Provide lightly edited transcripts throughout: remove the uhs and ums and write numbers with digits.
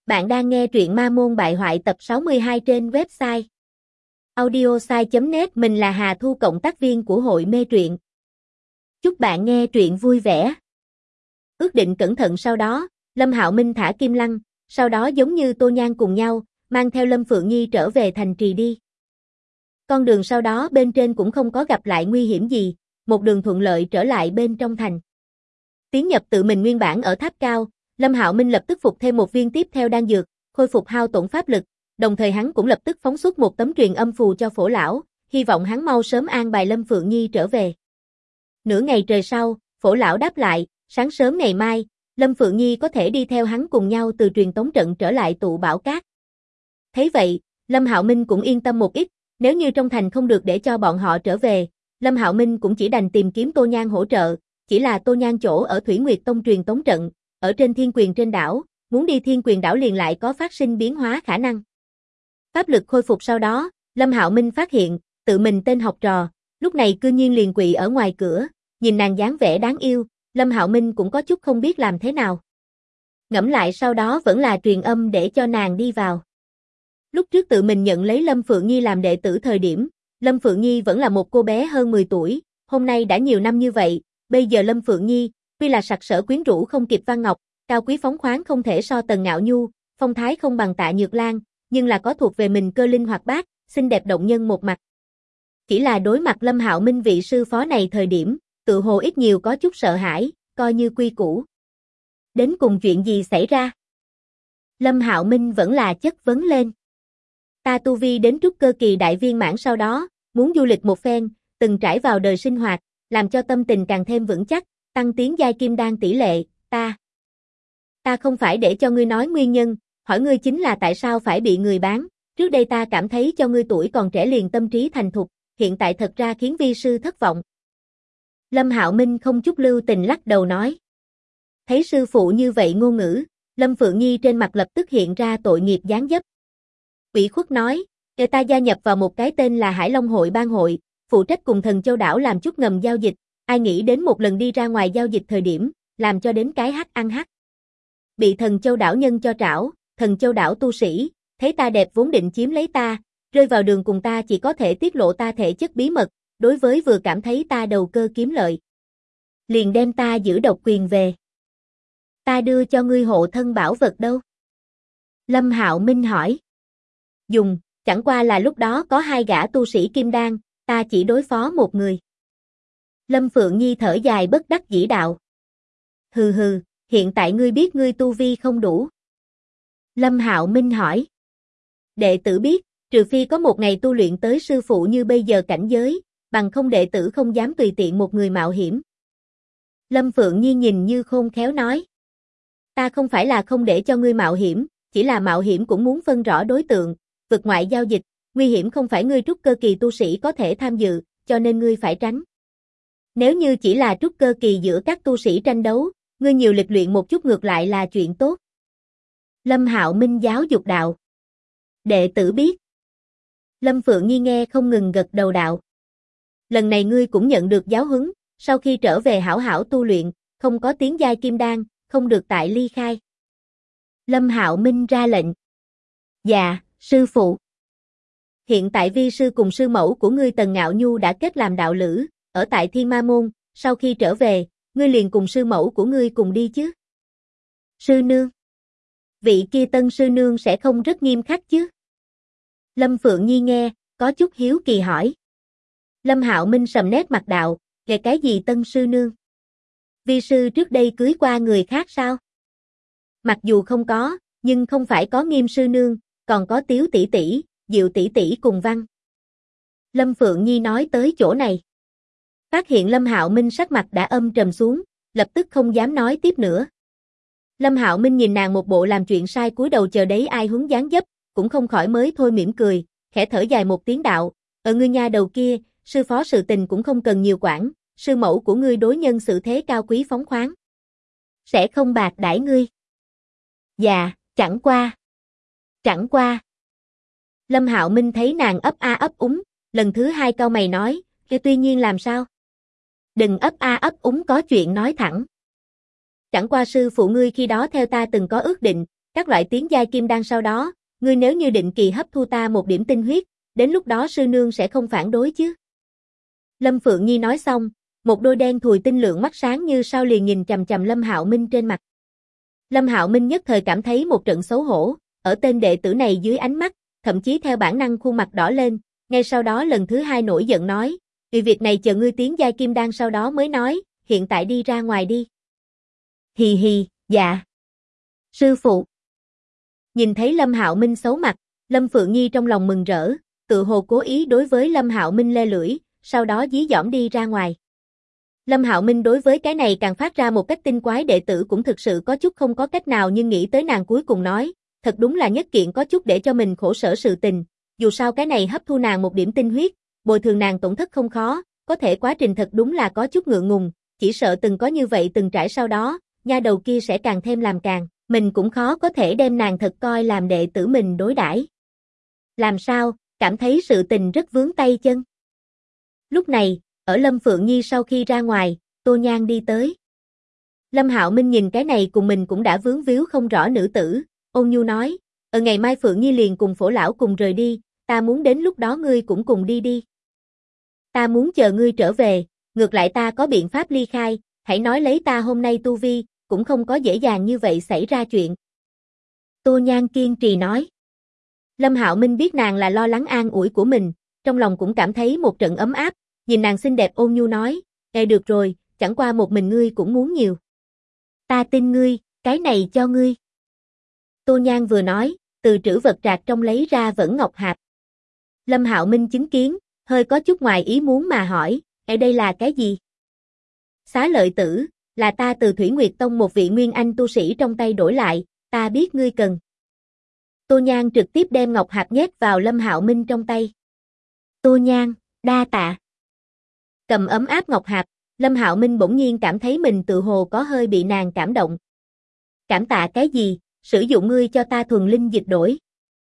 Bạn đang nghe truyện Ma Môn Bại Hoại tập 62 trên website audiosai.net. Mình là Hà Thu, cộng tác viên của hội mê truyện. Chúc bạn nghe truyện vui vẻ. Ước định cẩn thận sau đó, Lâm Hạo Minh thả Kim Lăng, sau đó giống như Tô Nhan cùng nhau, mang theo Lâm Phượng Nhi trở về thành trì đi. Con đường sau đó bên trên cũng không có gặp lại nguy hiểm gì, một đường thuận lợi trở lại bên trong thành. Tiến nhập tự mình nguyên bản ở tháp cao, Lâm Hạo Minh lập tức phục thêm một viên tiếp theo đan dược, khôi phục hao tổn pháp lực, đồng thời hắn cũng lập tức phóng xuất một tấm truyền âm phù cho Phổ lão, hy vọng hắn mau sớm an bài Lâm Phượng Nhi trở về. Nửa ngày trời sau, Phổ lão đáp lại, sáng sớm ngày mai, Lâm Phượng Nhi có thể đi theo hắn cùng nhau từ truyền tống trận trở lại tụ bảo cát. Thấy vậy, Lâm Hạo Minh cũng yên tâm một ít, nếu như trong thành không được để cho bọn họ trở về, Lâm Hạo Minh cũng chỉ đành tìm kiếm Tô Nhan hỗ trợ, chỉ là Tô Nhan chỗ ở Thủy Nguyệt Tông truyền tống trận, ở trên Thiên Quyền trên đảo, muốn đi Thiên Quyền đảo liền lại có phát sinh biến hóa khả năng. Pháp lực khôi phục sau đó, Lâm Hạo Minh phát hiện, tự mình tên học trò, lúc này cư nhiên liền quỳ ở ngoài cửa, nhìn nàng dáng vẻ đáng yêu, Lâm Hạo Minh cũng có chút không biết làm thế nào. Ngẫm lại sau đó vẫn là truyền âm để cho nàng đi vào. Lúc trước tự mình nhận lấy Lâm Phượng Nhi làm đệ tử thời điểm, Lâm Phượng Nhi vẫn là một cô bé hơn 10 tuổi, hôm nay đã nhiều năm như vậy, bây giờ Lâm Phượng Nhi, tuy là sặc sỡ quyến rũ không kịp Văn Ngọc, cao quý phóng khoáng không thể so Tần Ngạo Nhu, phong thái không bằng Tạ Nhược Lan, nhưng là có thuộc về mình cơ linh hoạt bát, xinh đẹp động nhân một mặt. Chỉ là đối mặt Lâm Hạo Minh vị sư phó này thời điểm, tự hồ ít nhiều có chút sợ hãi, coi như quy củ. Đến cùng chuyện gì xảy ra? Lâm Hạo Minh vẫn là chất vấn lên. Ta tu vi đến trúc cơ kỳ đại viên mãn sau đó, muốn du lịch một phen, từng trải vào đời sinh hoạt, làm cho tâm tình càng thêm vững chắc, tăng tiến giai kim đan tỷ lệ, ta không phải để cho ngươi nói nguyên nhân, hỏi ngươi chính là tại sao phải bị người bán, trước đây ta cảm thấy cho ngươi tuổi còn trẻ liền tâm trí thành thục, hiện tại thật ra khiến vi sư thất vọng. Lâm Hạo Minh không chút lưu tình lắc đầu nói. Thấy sư phụ như vậy ngôn ngữ, Lâm Phượng Nhi trên mặt lập tức hiện ra tội nghiệp dáng dấp. Ủy khuất nói, để ta gia nhập vào một cái tên là Hải Long Hội Bang hội, phụ trách cùng Thần Châu đảo làm chút ngầm giao dịch, ai nghĩ đến một lần đi ra ngoài giao dịch thời điểm, làm cho đến cái hắc ăn hắc. Bị Thần Châu đảo nhân cho trảo, Thần Châu đảo tu sĩ, thấy ta đẹp vốn định chiếm lấy ta, rơi vào đường cùng ta chỉ có thể tiết lộ ta thể chất bí mật, đối với vừa cảm thấy ta đầu cơ kiếm lợi. Liền đem ta giữ độc quyền về. Ta đưa cho ngươi hộ thân bảo vật đâu? Lâm Hạo Minh hỏi. Dùng, chẳng qua là lúc đó có 2 gã tu sĩ kim đan, ta chỉ đối phó một người. Lâm Phượng Nhi thở dài bất đắc dĩ đạo. Hừ hừ, hiện tại ngươi biết ngươi tu vi không đủ. Lâm Hạo Minh hỏi. Đệ tử biết, trừ phi có một ngày tu luyện tới sư phụ như bây giờ cảnh giới, bằng không đệ tử không dám tùy tiện một người mạo hiểm. Lâm Phượng Nhi nhìn như khôn khéo nói. Ta không phải là không để cho ngươi mạo hiểm, chỉ là mạo hiểm cũng muốn phân rõ đối tượng, vực ngoại giao dịch, nguy hiểm không phải ngươi trúc cơ kỳ tu sĩ có thể tham dự, cho nên ngươi phải tránh. Nếu như chỉ là trúc cơ kỳ giữa các tu sĩ tranh đấu, ngươi nhiều lịch luyện một chút ngược lại là chuyện tốt. Lâm Hạo Minh giáo dục đạo. Đệ tử biết. Lâm Phượng Nhi nghe không ngừng gật đầu đạo. Lần này ngươi cũng nhận được giáo huấn, sau khi trở về hảo hảo tu luyện, không có tiến giai kim đan, không được tại ly khai. Lâm Hạo Minh ra lệnh. Dạ, sư phụ. Hiện tại vi sư cùng sư mẫu của ngươi Tần Ngạo Nhu đã kết làm đạo lữ, ở tại Thiên Ma Môn, sau khi trở về, ngươi liền cùng sư mẫu của ngươi cùng đi chứ? Sư nương. Vị kia tân sư nương sẽ không rất nghiêm khắc chứ? Lâm Phượng Nhi nghe, có chút hiếu kỳ hỏi. Lâm Hạo Minh sầm nét mặt đạo, về cái gì tân sư nương? Vi sư trước đây cưới qua người khác sao? Mặc dù không có, nhưng không phải có Nghiêm sư nương, còn có Tiếu tỷ tỷ, Diệu tỷ tỷ cùng Văn. Lâm Phượng Nhi nói tới chỗ này. Phát hiện Lâm Hạo Minh sắc mặt đã âm trầm xuống, lập tức không dám nói tiếp nữa. Lâm Hạo Minh nhìn nàng một bộ làm chuyện sai cúi đầu chờ đấy ai huấn dáng dấp, cũng không khỏi mới thôi mỉm cười, khẽ thở dài một tiếng đạo, ở ngươi nha đầu kia, sư phó sự tình cũng không cần nhiều quản, sư mẫu của ngươi đối nhân xử thế cao quý phóng khoáng. Sẽ không bạc đãi ngươi. Dạ, chẳng qua. Lâm Hạo Minh thấy nàng ấp a ấp úng, lần thứ 2 cau mày nói, kia tuy nhiên làm sao? Đừng ấp a ấp úng, có chuyện nói thẳng. Chẳng qua sư phụ ngươi khi đó theo ta từng có ước định, các loại tiến giai kim đan sau đó, ngươi nếu như định kỳ hấp thu ta một điểm tinh huyết, đến lúc đó sư nương sẽ không phản đối chứ. Lâm Phượng Nhi nói xong, một đôi đen thùi tinh lượng mắt sáng như sao liền nhìn chằm chằm Lâm Hạo Minh trên mặt. Lâm Hạo Minh nhất thời cảm thấy một trận xấu hổ, ở tên đệ tử này dưới ánh mắt, thậm chí theo bản năng khuôn mặt đỏ lên, ngay sau đó lần thứ hai nổi giận nói, vì việc này chờ ngươi tiến giai kim đan sau đó mới nói, hiện tại đi ra ngoài đi. Hì hì, dạ. Sư phụ. Nhìn thấy Lâm Hạo Minh xấu mặt, Lâm Phượng Nhi trong lòng mừng rỡ, tự hồ cố ý đối với Lâm Hạo Minh le lưỡi, sau đó dí dỏm đi ra ngoài. Lâm Hạo Minh đối với cái này càng phát ra một cách tinh quái, đệ tử cũng thực sự có chút không có cách nào, nhưng nghĩ tới nàng cuối cùng nói, thật đúng là nhất kiện có chút để cho mình khổ sở sự tình, dù sao cái này hấp thu nàng một điểm tinh huyết, bồi thường nàng tổn thất không khó, có thể quá trình thật đúng là có chút ngượng ngùng, chỉ sợ từng có như vậy từng trải sau đó, nha đầu kia sẽ càng thêm làm càng, mình cũng khó có thể đem nàng thật coi làm đệ tử mình đối đãi. Làm sao, cảm thấy sự tình rất vướng tay chân. Lúc này, ở Lâm Phượng Nhi sau khi ra ngoài, Tô Nhan đi tới. Lâm Hạo Minh nhìn cái này cùng mình cũng đã vướng víu không rõ nữ tử, ôn nhu nói, ngày mai Phượng Nhi liền cùng Phổ lão cùng rời đi, ta muốn đến lúc đó ngươi cũng cùng đi đi. Ta muốn chờ ngươi trở về, ngược lại ta có biện pháp ly khai, hãy nói lấy ta hôm nay tu vi, cũng không có dễ dàng như vậy xảy ra chuyện. Tô Nhan kiên trì nói. Lâm Hạo Minh biết nàng là lo lắng an ủi của mình, trong lòng cũng cảm thấy một trận ấm áp, nhìn nàng xinh đẹp ôn nhu nói, được rồi, chẳng qua một mình ngươi cũng muốn nhiều. Ta tin ngươi, cái này cho ngươi. Tô Nhan vừa nói, từ trữ vật trạc trong lấy ra vẫn ngọc hạp. Lâm Hạo Minh chứng kiến, hơi có chút ngoài ý muốn mà hỏi, đây là cái gì? Xá lợi tử, là ta từ Thủy Nguyệt Tông một vị nguyên anh tu sĩ trong tay đổi lại, ta biết ngươi cần. Tô Nhan trực tiếp đem ngọc hạp nhét vào Lâm Hạo Minh trong tay. Tô Nhan, đa tạ. Cầm ấm áp ngọc hạp, Lâm Hạo Minh bỗng nhiên cảm thấy mình tự hồ có hơi bị nàng cảm động. Cảm tạ cái gì, sử dụng ngươi cho ta thuần linh dịch đổi.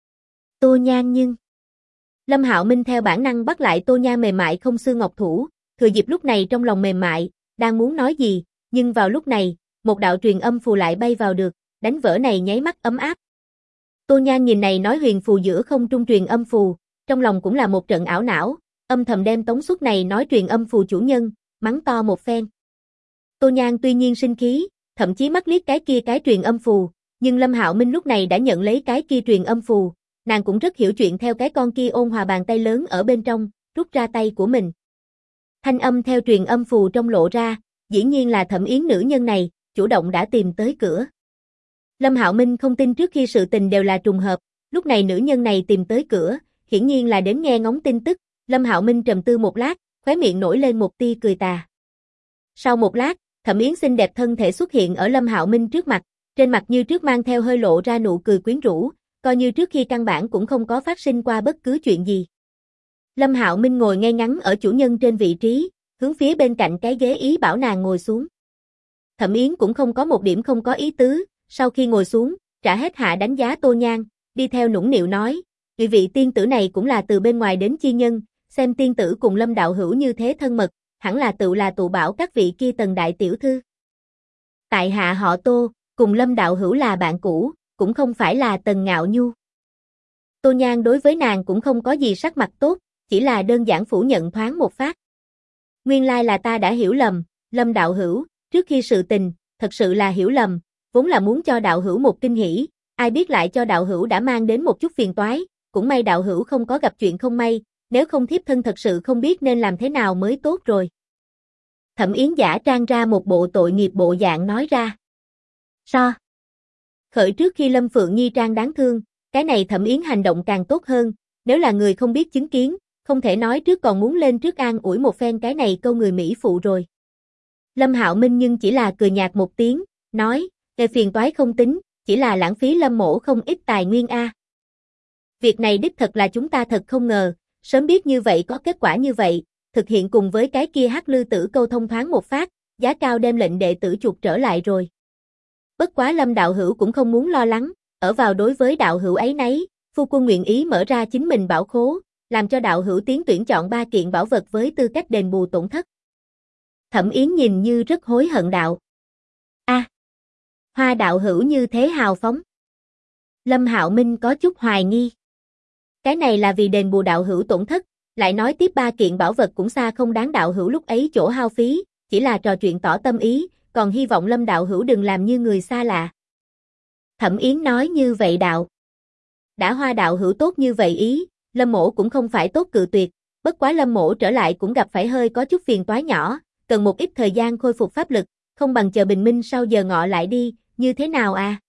Tô Nhan nhưng... Lâm Hạo Minh theo bản năng bắt lại Tô Nhan mềm mại không xương ngọc thủ, thừa dịp lúc này trong lòng mềm mại, đang muốn nói gì, nhưng vào lúc này, một đạo truyền âm phù lại bay vào được, đánh vỡ này nháy mắt ấm áp. Tô Nhan nhìn này nói huyền phù giữa không trung truyền âm phù, trong lòng cũng là một trận ảo não, âm thầm đem tống suất này nói truyền âm phù chủ nhân, mắng to một phen. Tô Nhan tuy nhiên sinh khí, thậm chí mắt liếc cái kia cái truyền âm phù, nhưng Lâm Hạo Minh lúc này đã nhận lấy cái kia truyền âm phù, nàng cũng rất hiểu chuyện, theo cái con kia ôn hòa bàn tay lớn ở bên trong, rút ra tay của mình. Thanh âm theo truyền âm phù trong lộ ra, dĩ nhiên là Thẩm Yến nữ nhân này, chủ động đã tìm tới cửa. Lâm Hạo Minh không tin trước khi sự tình đều là trùng hợp, lúc này nữ nhân này tìm tới cửa, hiển nhiên là đến nghe ngóng tin tức. Lâm Hạo Minh trầm tư một lát, khóe miệng nổi lên một tia cười tà. Sau một lát, Thẩm Yến xinh đẹp thân thể xuất hiện ở Lâm Hạo Minh trước mặt, trên mặt như trước mang theo hơi lộ ra nụ cười quyến rũ, coi như trước khi căn bản cũng không có phát sinh qua bất cứ chuyện gì. Lâm Hạo Minh ngồi ngay ngắn ở chủ nhân trên vị trí, hướng phía bên cạnh cái ghế ý bảo nàng ngồi xuống. Thẩm Yến cũng không có một điểm không có ý tứ, sau khi ngồi xuống, trả hết hạ đánh giá Tô Nhan, đi theo nũng nịu nói, vị tiên tử này cũng là từ bên ngoài đến chi nhân, xem tiên tử cùng Lâm đạo hữu như thế thân mật, hẳn là tự là tụ bảo các vị kia Tần đại tiểu thư. Tại hạ họ Tô, cùng Lâm đạo hữu là bạn cũ, cũng không phải là Tần Ngạo Nhu. Tô Nhan đối với nàng cũng không có gì sắc mặt tốt, chỉ là đơn giản phủ nhận thoáng một phát. Nguyên lai là ta đã hiểu lầm, Lâm đạo hữu, trước khi sự tình, thật sự là hiểu lầm, vốn là muốn cho đạo hữu một kinh hỉ, ai biết lại cho đạo hữu đã mang đến một chút phiền toái, cũng may đạo hữu không có gặp chuyện không may, nếu không thiếp thân thật sự không biết nên làm thế nào mới tốt rồi. Thẩm Yến giả trang ra một bộ tội nghiệp bộ dạng nói ra. So khởi trước khi Lâm Phượng Nhi trang đáng thương, cái này Thẩm Yến hành động càng tốt hơn, nếu là người không biết chứng kiến, không thể nói trước còn muốn lên trước an ủi một phen cái này câu người Mỹ phụ rồi. Lâm Hạo Minh nhưng chỉ là cười nhạt một tiếng, nói, về phiền toái không tính, chỉ là lãng phí Lâm mỗ không ít tài nguyên a. Việc này đích thật là chúng ta thật không ngờ, sớm biết như vậy có kết quả như vậy, thực hiện cùng với cái kia Hắc Lư tử câu thông thoáng một phát, giá cao đem lệnh đệ tử chuột trở lại rồi. Bất quá Lâm đạo hữu cũng không muốn lo lắng, ở vào đối với đạo hữu ấy nấy, phu quân nguyện ý mở ra chính mình bảo khố, làm cho đạo hữu tiến tuyển chọn 3 kiện bảo vật với tư cách đền bù tổn thất. Thẩm Yến nhìn như rất hối hận đạo. Hoa đạo hữu như thế hào phóng. Lâm Hạo Minh có chút hoài nghi. Cái này là vì đền bù đạo hữu tổn thất, lại nói tiếp ba kiện bảo vật cũng xa không đáng đạo hữu lúc ấy chỗ hao phí, chỉ là trò chuyện tỏ tâm ý, còn hy vọng Lâm đạo hữu đừng làm như người xa lạ. Thẩm Yến nói như vậy đạo. Đã Hoa đạo hữu tốt như vậy ý, Lâm mỗ cũng không phải tốt cự tuyệt, bất quá Lâm mỗ trở lại cũng gặp phải hơi có chút phiền toái nhỏ, cần một ít thời gian khôi phục pháp lực, không bằng chờ bình minh sau giờ ngọ lại đi, như thế nào à?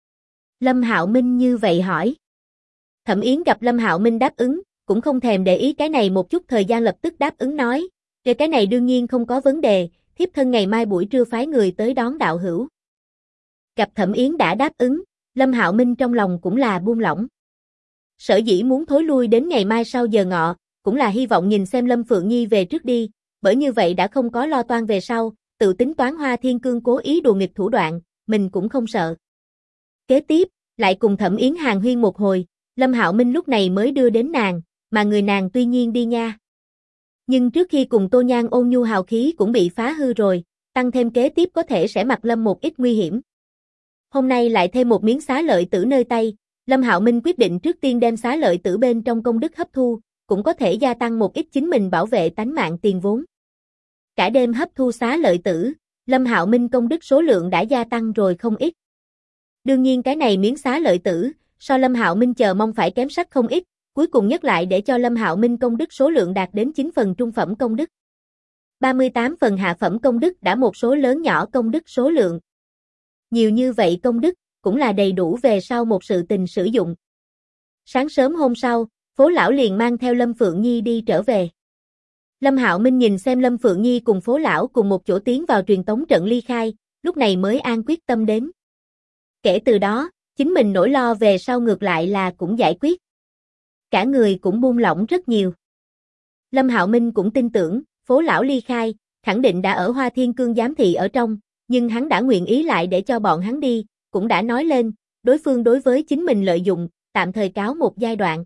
Lâm Hạo Minh như vậy hỏi. Thẩm Yến gặp Lâm Hạo Minh đáp ứng, cũng không thèm để ý cái này một chút thời gian lập tức đáp ứng nói, về cái này đương nhiên không có vấn đề, thiếp thân ngày mai buổi trưa phái người tới đón đạo hữu. Gặp Thẩm Yến đã đáp ứng, Lâm Hạo Minh trong lòng cũng là buông lỏng. Sở dĩ muốn thối lui đến ngày mai sau giờ ngọ, cũng là hy vọng nhìn xem Lâm Phượng Nhi về trước đi, bởi như vậy đã không có lo toan về sau, tự tính toán Hoa Thiên Cương cố ý đùa nghịch thủ đoạn, mình cũng không sợ. Kế tiếp, lại cùng Thẩm Yến hàn huyên một hồi, Lâm Hạo Minh lúc này mới đưa đến nàng, mà người nàng tuy nhiên đi nha. Nhưng trước khi cùng Tô Nhan ôn nhu hào khí cũng bị phá hư rồi, tăng thêm kế tiếp có thể sẽ mặc Lâm một ít nguy hiểm. Hôm nay lại thêm một miếng xá lợi tử nơi tay, Lâm Hạo Minh quyết định trước tiên đem xá lợi tử bên trong công đức hấp thu, cũng có thể gia tăng một ít chính mình bảo vệ tánh mạng tiền vốn. Cả đêm hấp thu xá lợi tử, Lâm Hạo Minh công đức số lượng đã gia tăng rồi không ít. Đương nhiên cái này miếng xá lợi tử, so Lâm Hạo Minh chờ mong phải kém sắc không ít, cuối cùng nhất lại để cho Lâm Hạo Minh công đức số lượng đạt đến 9 phần trung phẩm công đức. 38 phần hạ phẩm công đức đã một số lớn nhỏ công đức số lượng. Nhiều như vậy công đức, cũng là đầy đủ về sau một sự tình sử dụng. Sáng sớm hôm sau, Phố Lão liền mang theo Lâm Phượng Nhi đi trở về. Lâm Hạo Minh nhìn xem Lâm Phượng Nhi cùng Phố Lão cùng một chỗ tiến vào truyền tống trận ly khai, lúc này mới an quyết tâm đến. Kể từ đó, chính mình nỗi lo về sau ngược lại là cũng giải quyết. Cả người cũng buông lỏng rất nhiều. Lâm Hạo Minh cũng tin tưởng, Phố Lão ly khai, khẳng định đã ở Hoa Thiên Cương giám thị ở trong, nhưng hắn đã nguyện ý lại để cho bọn hắn đi, cũng đã nói lên, đối phương đối với chính mình lợi dụng, tạm thời cáo một giai đoạn.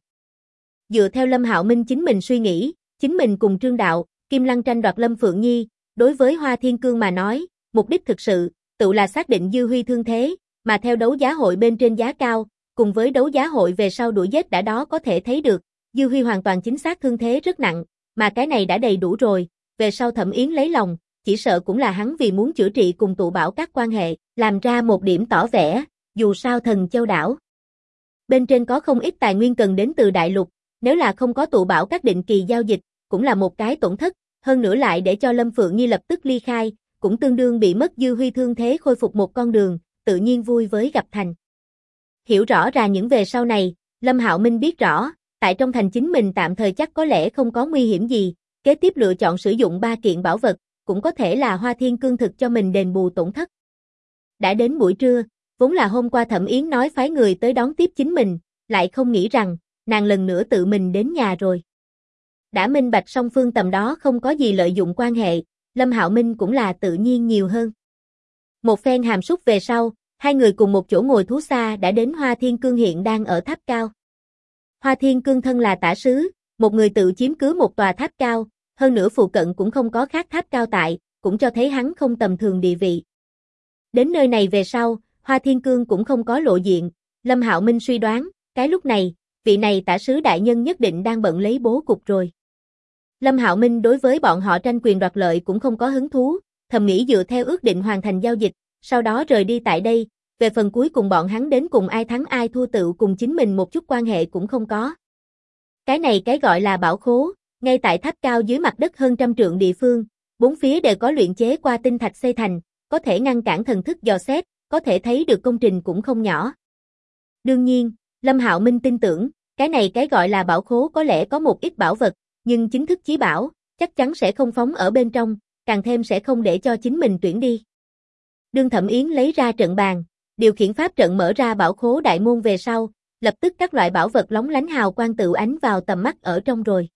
Dựa theo Lâm Hạo Minh chính mình suy nghĩ, chính mình cùng Trương Đạo, Kim Lăng tranh đoạt Lâm Phượng Nhi, đối với Hoa Thiên Cương mà nói, mục đích thực sự, tự là xác định Dư Huy thương thế, mà theo đấu giá hội bên trên giá cao, cùng với đấu giá hội về sau đuổi giết đã đó có thể thấy được, Dư Huy hoàn toàn chính xác thương thế rất nặng, mà cái này đã đầy đủ rồi, về sau Thẩm Yến lấy lòng, chỉ sợ cũng là hắn vì muốn chữa trị cùng tụ bảo các quan hệ, làm ra một điểm tỏ vẻ, dù sao Thần Châu đảo. Bên trên có không ít tài nguyên cần đến từ đại lục, nếu là không có tụ bảo các định kỳ giao dịch, cũng là một cái tổn thất, hơn nữa lại để cho Lâm Phượng Nhi lập tức ly khai, cũng tương đương bị mất Dư Huy thương thế khôi phục một con đường, tự nhiên vui với gặp thành. Hiểu rõ ra những về sau này, Lâm Hạo Minh biết rõ, tại trong thành chính mình tạm thời chắc có lẽ không có nguy hiểm gì, kế tiếp lựa chọn sử dụng 3 kiện bảo vật, cũng có thể là Hoa Thiên Cương thực cho mình đền bù tổn thất. Đã đến buổi trưa, vốn là hôm qua Thẩm Yến nói phái người tới đón tiếp chính mình, lại không nghĩ rằng, nàng lần nữa tự mình đến nhà rồi. Đã minh bạch song phương tầm đó không có gì lợi dụng quan hệ, Lâm Hạo Minh cũng là tự nhiên nhiều hơn. Một phen hàm súc về sau, hai người cùng một chỗ ngồi thú xa đã đến Hoa Thiên Cương hiện đang ở tháp cao. Hoa Thiên Cương thân là tả sứ, một người tự chiếm cứ một tòa tháp cao, hơn nữa phụ cận cũng không có khác tháp cao tại, cũng cho thấy hắn không tầm thường địa vị. Đến nơi này về sau, Hoa Thiên Cương cũng không có lộ diện, Lâm Hạo Minh suy đoán, cái lúc này, vị này tả sứ đại nhân nhất định đang bận lấy bố cục rồi. Lâm Hạo Minh đối với bọn họ tranh quyền đoạt lợi cũng không có hứng thú, thầm nghĩ dựa theo ước định hoàn thành giao dịch, sau đó rời đi tại đây, về phần cuối cùng bọn hắn đến cùng ai thắng ai thua tự cùng chính mình một chút quan hệ cũng không có. Cái này cái gọi là bảo khố, ngay tại tháp cao dưới mặt đất hơn 100 trượng địa phương, bốn phía đều có luyện chế qua tinh thạch xây thành, có thể ngăn cản thần thức dò xét, có thể thấy được công trình cũng không nhỏ. Đương nhiên, Lâm Hạo Minh tin tưởng, cái này cái gọi là bảo khố có lẽ có một ít bảo vật, nhưng chính thức chí bảo, chắc chắn sẽ không phóng ở bên trong, càng thêm sẽ không để cho chính mình tuyển đi. Đương Thẩm Yến lấy ra trận bàn, điều khiển pháp trận mở ra bảo khố đại môn về sau, lập tức các loại bảo vật lóng lánh hào quang tự ánh vào tầm mắt ở trong rồi.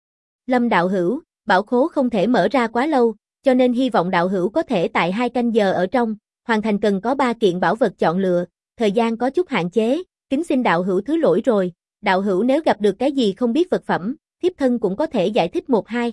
Lâm đạo hữu, bảo khố không thể mở ra quá lâu, cho nên hy vọng đạo hữu có thể tại 2 canh giờ ở trong, hoàn thành cần có 3 kiện bảo vật chọn lựa, thời gian có chút hạn chế, kính xin đạo hữu thứ lỗi rồi, đạo hữu nếu gặp được cái gì không biết vật phẩm, thiếp thân cũng có thể giải thích 1-2.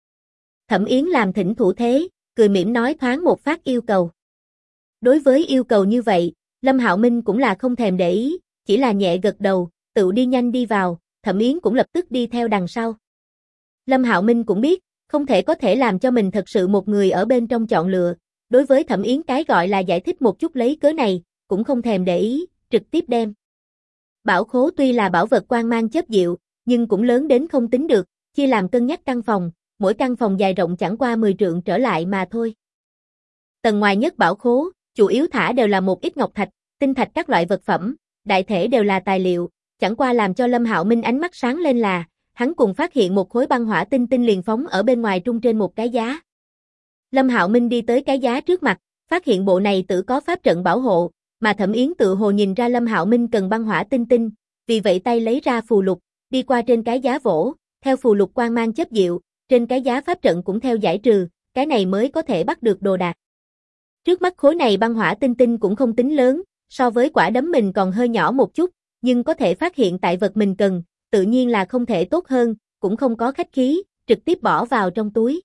Thẩm Yến làm thỉnh thủ thế, cười mỉm nói thoáng một phát yêu cầu. Đối với yêu cầu như vậy, Lâm Hạo Minh cũng là không thèm để ý, chỉ là nhẹ gật đầu, tự đi nhanh đi vào, Thẩm Yến cũng lập tức đi theo đằng sau. Lâm Hạo Minh cũng biết, không thể có thể làm cho mình thật sự một người ở bên trong chọn lựa, đối với Thẩm Yến cái gọi là giải thích một chút lấy cớ này, cũng không thèm để ý, trực tiếp đem. Bảo khố tuy là bảo vật quang mang chớp diệu, nhưng cũng lớn đến không tính được, chia làm cân nhắc căn phòng, mỗi căn phòng dài rộng chẳng qua 10 trượng trở lại mà thôi. Tầng ngoài nhất bảo khố, chủ yếu thả đều là một ít ngọc thạch, tinh thạch các loại vật phẩm, đại thể đều là tài liệu, chẳng qua làm cho Lâm Hạo Minh ánh mắt sáng lên là, hắn cùng phát hiện một khối băng hỏa tinh tinh liền phóng ở bên ngoài trung trên một cái giá. Lâm Hạo Minh đi tới cái giá trước mặt, phát hiện bộ này tự có pháp trận bảo hộ, mà Thẩm Yến tự hồ nhìn ra Lâm Hạo Minh cần băng hỏa tinh tinh, vì vậy tay lấy ra phù lục, đi qua trên cái giá vỗ, theo phù lục quang mang chớp diệu, trên cái giá pháp trận cũng theo giải trừ, cái này mới có thể bắt được đồ đạc. Trước mắt khối này băng hỏa tinh tinh cũng không tính lớn, so với quả đấm mình còn hơi nhỏ một chút, nhưng có thể phát hiện tại vật mình cần, tự nhiên là không thể tốt hơn, cũng không có khách khí, trực tiếp bỏ vào trong túi.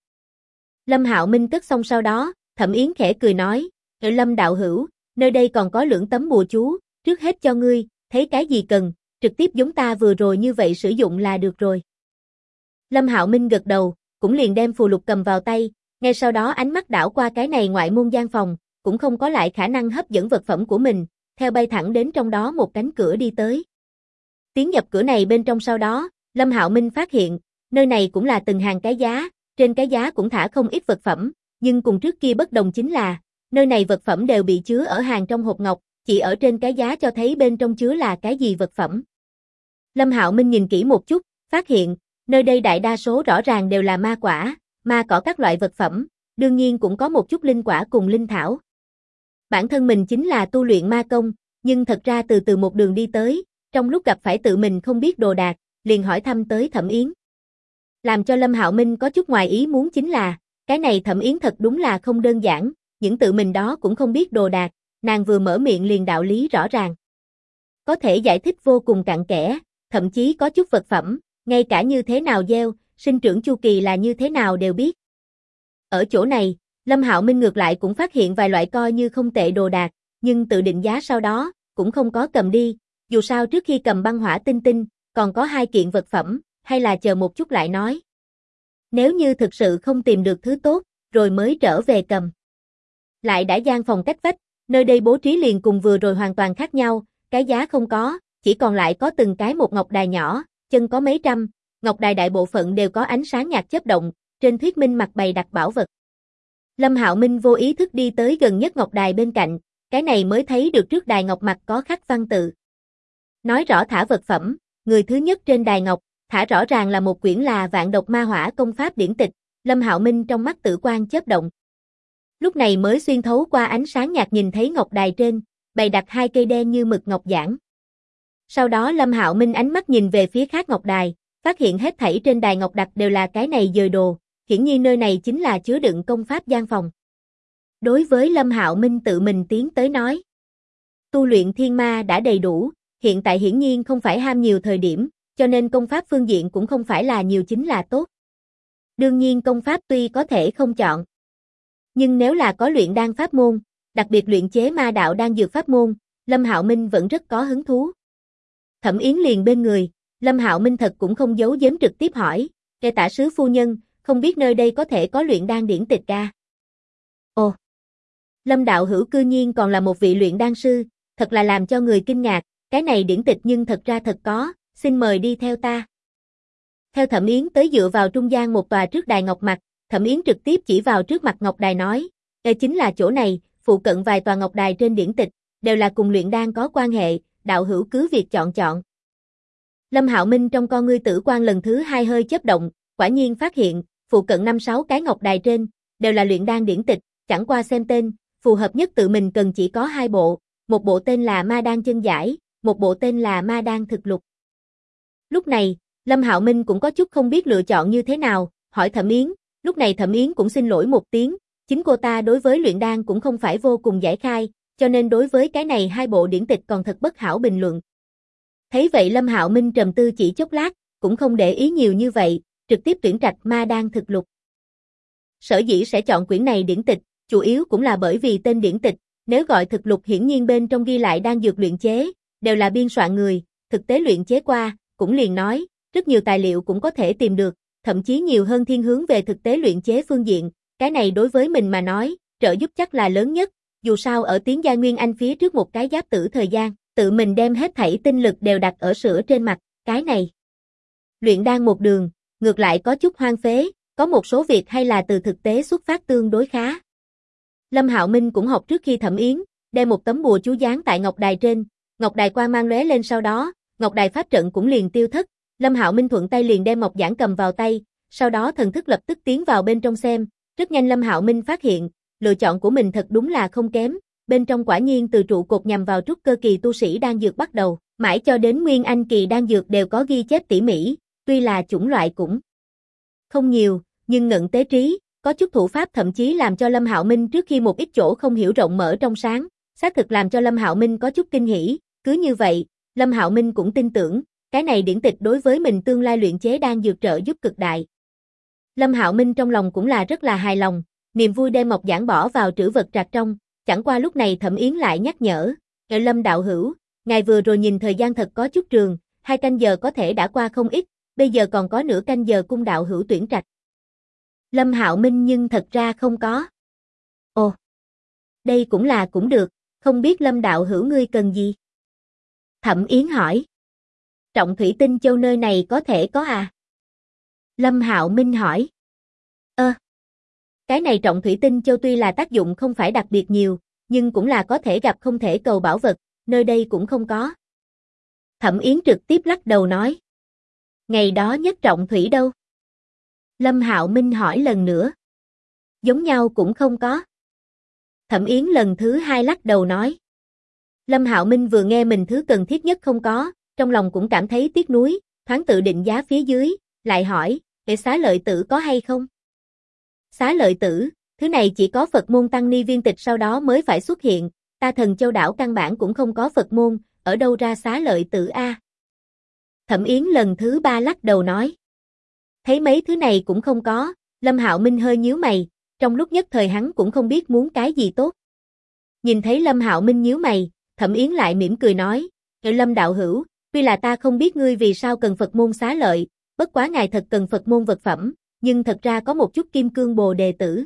Lâm Hạo Minh cất xong sau đó, Thẩm Yến khẽ cười nói, Lâm đạo hữu, nơi đây còn có lưỡng tấm bùa chú, trước hết cho ngươi, thấy cái gì cần, trực tiếp giống ta vừa rồi như vậy sử dụng là được rồi. Lâm Hạo Minh gật đầu, cũng liền đem phù lục cầm vào tay, ngay sau đó ánh mắt đảo qua cái này ngoại môn gian phòng, cũng không có lại khả năng hấp dẫn vật phẩm của mình, theo bay thẳng đến trong đó một cánh cửa đi tới. Tiến nhập cửa này bên trong sau đó, Lâm Hạo Minh phát hiện, nơi này cũng là từng hàng cái giá, trên cái giá cũng thả không ít vật phẩm, nhưng cùng trước kia bất đồng chính là, nơi này vật phẩm đều bị chứa ở hàng trong hộp ngọc, chỉ ở trên cái giá cho thấy bên trong chứa là cái gì vật phẩm. Lâm Hạo Minh nhìn kỹ một chút, phát hiện, nơi đây đại đa số rõ ràng đều là ma quả, ma cỏ các loại vật phẩm, đương nhiên cũng có một chút linh quả cùng linh thảo. Bản thân mình chính là tu luyện ma công, nhưng thật ra từ từ một đường đi tới, trong lúc gặp phải tự mình không biết đồ đạc, liền hỏi thăm tới Thẩm Yến. Làm cho Lâm Hạo Minh có chút ngoài ý muốn chính là, cái này Thẩm Yến thật đúng là không đơn giản, những tự mình đó cũng không biết đồ đạc, nàng vừa mở miệng liền đạo lý rõ ràng. Có thể giải thích vô cùng cặn kẽ, thậm chí có chút vật phẩm, ngay cả như thế nào gieo, sinh trưởng chu kỳ là như thế nào đều biết. Ở chỗ này, Lâm Hạo Minh ngược lại cũng phát hiện vài loại coi như không tệ đồ đạc, nhưng tự định giá sau đó, cũng không có cầm đi, dù sao trước khi cầm băng hỏa tinh tinh, còn có 2 kiện vật phẩm, hay là chờ một chút lại nói. Nếu như thực sự không tìm được thứ tốt, rồi mới trở về cầm. Lại đã gian phòng cách vách, nơi đây bố trí liền cùng vừa rồi hoàn toàn khác nhau, cái giá không có, chỉ còn lại có từng cái một ngọc đài nhỏ, chân có mấy trăm, ngọc đài đại bộ phận đều có ánh sáng nhạt chớp động, trên thuyết minh mặt bày đặt bảo vật. Lâm Hạo Minh vô ý thức đi tới gần nhất ngọc đài bên cạnh, cái này mới thấy được trước đài ngọc mặt có khắc văn tự. Nói rõ thả vật phẩm, người thứ nhất trên đài ngọc, thả rõ ràng là một quyển là Vạn Độc Ma Hỏa công pháp điển tịch, Lâm Hạo Minh trong mắt tử quang chớp động. Lúc này mới xuyên thấu qua ánh sáng nhạt nhìn thấy ngọc đài trên, bày đặt 2 cây đen như mực ngọc giản. Sau đó Lâm Hạo Minh ánh mắt nhìn về phía khác ngọc đài, phát hiện hết thảy trên đài ngọc đặt đều là cái này dời đồ, hiển nhiên nơi này chính là chứa đựng công pháp gian phòng. Đối với Lâm Hạo Minh tự mình tiến tới nói, tu luyện thiên ma đã đầy đủ, hiện tại hiển nhiên không phải ham nhiều thời điểm, cho nên công pháp phương diện cũng không phải là nhiều chính là tốt. Đương nhiên công pháp tuy có thể không chọn, nhưng nếu là có luyện đan pháp môn, đặc biệt luyện chế ma đạo đan dược pháp môn, Lâm Hạo Minh vẫn rất có hứng thú. Thẩm Yến liền bên người, Lâm Hạo Minh thật cũng không giấu giếm trực tiếp hỏi, "Kẻ tả sứ phu nhân, không biết nơi đây có thể có luyện đan điển tịch ca?" Ồ, Lâm đạo hữu cư nhiên còn là một vị luyện đan sư, thật là làm cho người kinh ngạc, cái này điển tịch nhưng thật ra thật có, xin mời đi theo ta. Theo Thẩm Yến tới dựa vào trung gian một tòa trước đài ngọc mặt, Thẩm Yến trực tiếp chỉ vào trước mặt ngọc đài nói, chính là chỗ này, phụ cận vài tòa ngọc đài trên điển tịch, đều là cùng luyện đan có quan hệ, đạo hữu cứ việc chọn chọn. Lâm Hạo Minh trong con ngươi tử quang lần thứ 2 hơi chớp động, quả nhiên phát hiện, phụ cận 5-6 cái ngọc đài trên, đều là luyện đan điển tịch, chẳng qua xem tên, phù hợp nhất tự mình cần chỉ có 2 bộ, một bộ tên là Ma Đan Chân Giải, một bộ tên là Ma Đan Thực Lục. Lúc này, Lâm Hạo Minh cũng có chút không biết lựa chọn như thế nào, hỏi Thẩm Yến, lúc này Thẩm Yến cũng xin lỗi một tiếng, chính cô ta đối với luyện đan cũng không phải vô cùng giải khai, cho nên đối với cái này 2 bộ điển tịch còn thật bất hảo bình luận. Thấy vậy Lâm Hạo Minh trầm tư chỉ chốc lát, cũng không để ý nhiều như vậy, trực tiếp tuyển trạch Ma Đan Thực Lục. Sở dĩ sẽ chọn quyển này điển tịch, chủ yếu cũng là bởi vì tên điển tịch, nếu gọi thực lục hiển nhiên bên trong ghi lại đan dược luyện chế, đều là biên soạn người, thực tế luyện chế qua, cũng liền nói, rất nhiều tài liệu cũng có thể tìm được, thậm chí nhiều hơn thiên hướng về thực tế luyện chế phương diện, cái này đối với mình mà nói, trợ giúp chắc là lớn nhất, dù sao ở tiến giai Nguyên Anh phía trước một cái giáp tử thời gian, tự mình đem hết thảy tinh lực đều đặt ở sữa trên mặt, cái này. Luyện đan một đường, ngược lại có chút hoang phế, có một số việc hay là từ thực tế xuất phát tương đối khá. Lâm Hạo Minh cũng học trước khi Thẩm Yến, đem một tấm bùa chú dán tại ngọc đài trên, ngọc đài quang mang lóe lên sau đó, ngọc đài pháp trận cũng liền tiêu thất, Lâm Hạo Minh thuận tay liền đem ngọc giản cầm vào tay, sau đó thần thức lập tức tiến vào bên trong xem, rất nhanh Lâm Hạo Minh phát hiện, lựa chọn của mình thật đúng là không kém, bên trong quả nhiên từ trụ cột nhằm vào trúc cơ kỳ tu sĩ đan dược bắt đầu, mãi cho đến Nguyên Anh kỳ đan dược đều có ghi chép tỉ mỉ, tuy là chủng loại cũng không nhiều, nhưng ngận tế trí, có chút thủ pháp thậm chí làm cho Lâm Hạo Minh trước khi một ít chỗ không hiểu rộng mở trong sáng, xác thực làm cho Lâm Hạo Minh có chút kinh hỉ, cứ như vậy, Lâm Hạo Minh cũng tin tưởng, cái này điển tịch đối với mình tương lai luyện chế đan dược trợ giúp cực đại. Lâm Hạo Minh trong lòng cũng là rất là hài lòng, niềm vui đem ngọc giản bỏ vào trữ vật trạc trong, chẳng qua lúc này Thẩm Yến lại nhắc nhở, Lâm đạo hữu, ngài vừa rồi nhìn thời gian thật có chút trường, 2 canh giờ có thể đã qua không ít, bây giờ còn có nửa canh giờ cung đạo hữu tuyển trạch. Lâm Hạo Minh nhưng thật ra không có. Ồ, đây cũng được, không biết Lâm đạo hữu ngươi cần gì? Thẩm Yến hỏi. Trọng thủy tinh châu nơi này có thể có à? Lâm Hạo Minh hỏi. Cái này trọng thủy tinh châu tuy là tác dụng không phải đặc biệt nhiều, nhưng cũng là có thể gặp không thể cầu bảo vật, nơi đây cũng không có. Thẩm Yến trực tiếp lắc đầu nói. Ngày đó nhất trọng thủy đâu? Lâm Hạo Minh hỏi lần nữa. Giống nhau cũng không có. Thẩm Yến lần thứ 2 lắc đầu nói. Lâm Hạo Minh vừa nghe mình thứ cần thiết nhất không có, trong lòng cũng cảm thấy tiếc nuối, thoáng tự định giá phía dưới, lại hỏi, để xá lợi tử có hay không? Xá lợi tử, thứ này chỉ có Phật môn tăng ni viên tịch sau đó mới phải xuất hiện, ta Thần Châu đảo căn bản cũng không có Phật môn, ở đâu ra xá lợi tử a? Thẩm Yến lần thứ 3 lắc đầu nói. Thấy mấy thứ này cũng không có, Lâm Hạo Minh hơi nhíu mày, trong lúc nhất thời hắn cũng không biết muốn cái gì tốt. Nhìn thấy Lâm Hạo Minh nhíu mày, Thẩm Yến lại mỉm cười nói, Lâm đạo hữu, tuy là ta không biết ngươi vì sao cần Phật môn xá lợi, bất quá ngài thật cần Phật môn vật phẩm, nhưng thật ra có một chút kim cương bồ đề tử.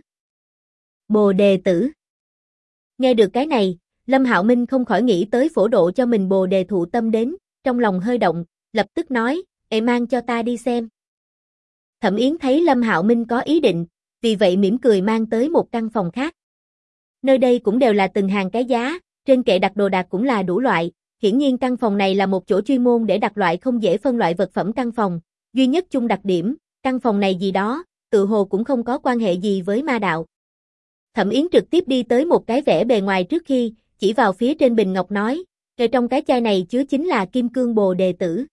Bồ đề tử. Nghe được cái này, Lâm Hạo Minh không khỏi nghĩ tới phổ độ cho mình bồ đề thụ tâm đến, trong lòng hơi động, lập tức nói, mang cho ta đi xem. Thẩm Yến thấy Lâm Hạo Minh có ý định, vì vậy mỉm cười mang tới một căn phòng khác. Nơi đây cũng đều là từng hàng cái giá, trên kệ đặt đồ đạc cũng là đủ loại, hiển nhiên căn phòng này là một chỗ chuyên môn để đặt loại không dễ phân loại vật phẩm căn phòng, duy nhất chung đặc điểm, căn phòng này gì đó, tự hồ cũng không có quan hệ gì với ma đạo. Thẩm Yến trực tiếp đi tới một cái vẽ bề ngoài trước khi, chỉ vào phía trên bình ngọc nói, trong cái chai này chứa chính là kim cương bồ đề tử.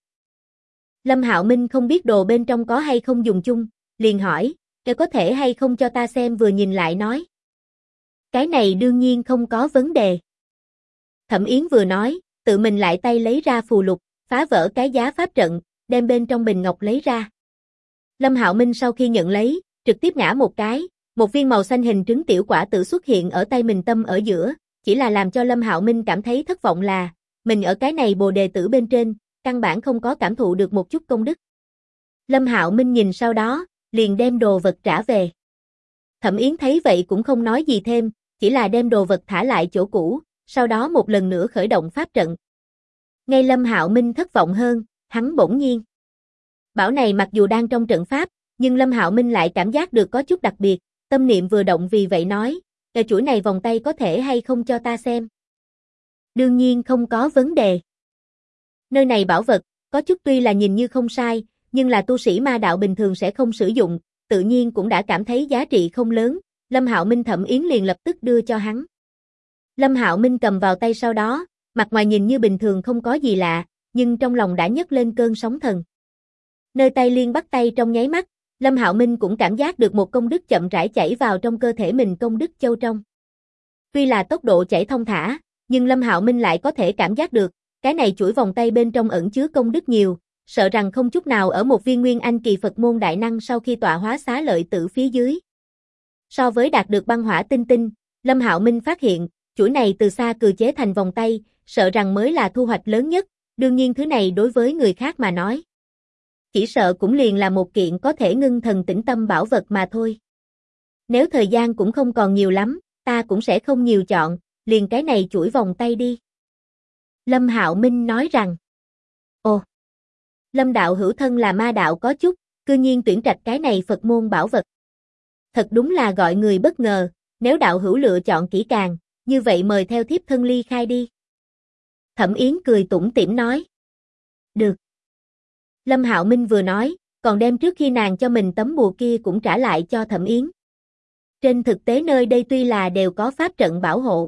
Lâm Hạo Minh không biết đồ bên trong có hay không dùng chung, liền hỏi, có thể hay không cho ta xem vừa nhìn lại nói. Cái này đương nhiên không có vấn đề. Thẩm Yến vừa nói, tự mình lại tay lấy ra phù lục, phá vỡ cái giá pháp trận, đem bên trong bình ngọc lấy ra. Lâm Hạo Minh sau khi nhận lấy, trực tiếp ngã một cái, một viên màu xanh hình trứng tiểu quả tử xuất hiện ở tay mình tâm ở giữa, chỉ là làm cho Lâm Hạo Minh cảm thấy thất vọng là, mình ở cái này bồ đề tử bên trên, căn bản không có cảm thụ được một chút công đức. Lâm Hạo Minh nhìn sau đó, liền đem đồ vật trả về. Thẩm Yến thấy vậy cũng không nói gì thêm, chỉ là đem đồ vật thả lại chỗ cũ, sau đó một lần nữa khởi động pháp trận. Ngay Lâm Hạo Minh thất vọng hơn, hắn bỗng nhiên. Bảo này mặc dù đang trong trận pháp, nhưng Lâm Hạo Minh lại cảm giác được có chút đặc biệt, tâm niệm vừa động vì vậy nói, chuỗi này vòng tay có thể hay không cho ta xem? Đương nhiên không có vấn đề. Nơi này bảo vật, có chút tuy là nhìn như không sai, nhưng là tu sĩ ma đạo bình thường sẽ không sử dụng, tự nhiên cũng đã cảm thấy giá trị không lớn, Lâm Hạo Minh Thẩm Yến liền lập tức đưa cho hắn. Lâm Hạo Minh cầm vào tay sau đó, mặt ngoài nhìn như bình thường không có gì lạ, nhưng trong lòng đã nhấc lên cơn sóng thần. Nơi tay liên bắt tay trong nháy mắt, Lâm Hạo Minh cũng cảm giác được một công đức chậm rãi chảy vào trong cơ thể mình công đức châu trong. Tuy là tốc độ chảy thông thả, nhưng Lâm Hạo Minh lại có thể cảm giác được, cái này chuỗi vòng tay bên trong ẩn chứa công đức nhiều, sợ rằng không chút nào ở một viên nguyên anh kỳ Phật môn đại năng sau khi tọa hóa xá lợi tử phía dưới. So với đạt được băng hỏa tinh tinh, Lâm Hạo Minh phát hiện, chuỗi này từ xa cừ chế thành vòng tay, sợ rằng mới là thu hoạch lớn nhất, đương nhiên thứ này đối với người khác mà nói. Chỉ sợ cũng liền là một kiện có thể ngưng thần tĩnh tâm bảo vật mà thôi. Nếu thời gian cũng không còn nhiều lắm, ta cũng sẽ không nhiều chọn, liền cái này chuỗi vòng tay đi. Lâm Hạo Minh nói rằng, ồ, Lâm đạo hữu thân là ma đạo có chút, cư nhiên tuyển trạch cái này Phật môn bảo vật. Thật đúng là gọi người bất ngờ, nếu đạo hữu lựa chọn kỹ càng, như vậy mời theo thiếp thân ly khai đi. Thẩm Yến cười tủm tỉm nói. Được. Lâm Hạo Minh vừa nói, còn đem trước khi nàng cho mình tấm bùa kia cũng trả lại cho Thẩm Yến. Trên thực tế nơi đây tuy là đều có pháp trận bảo hộ,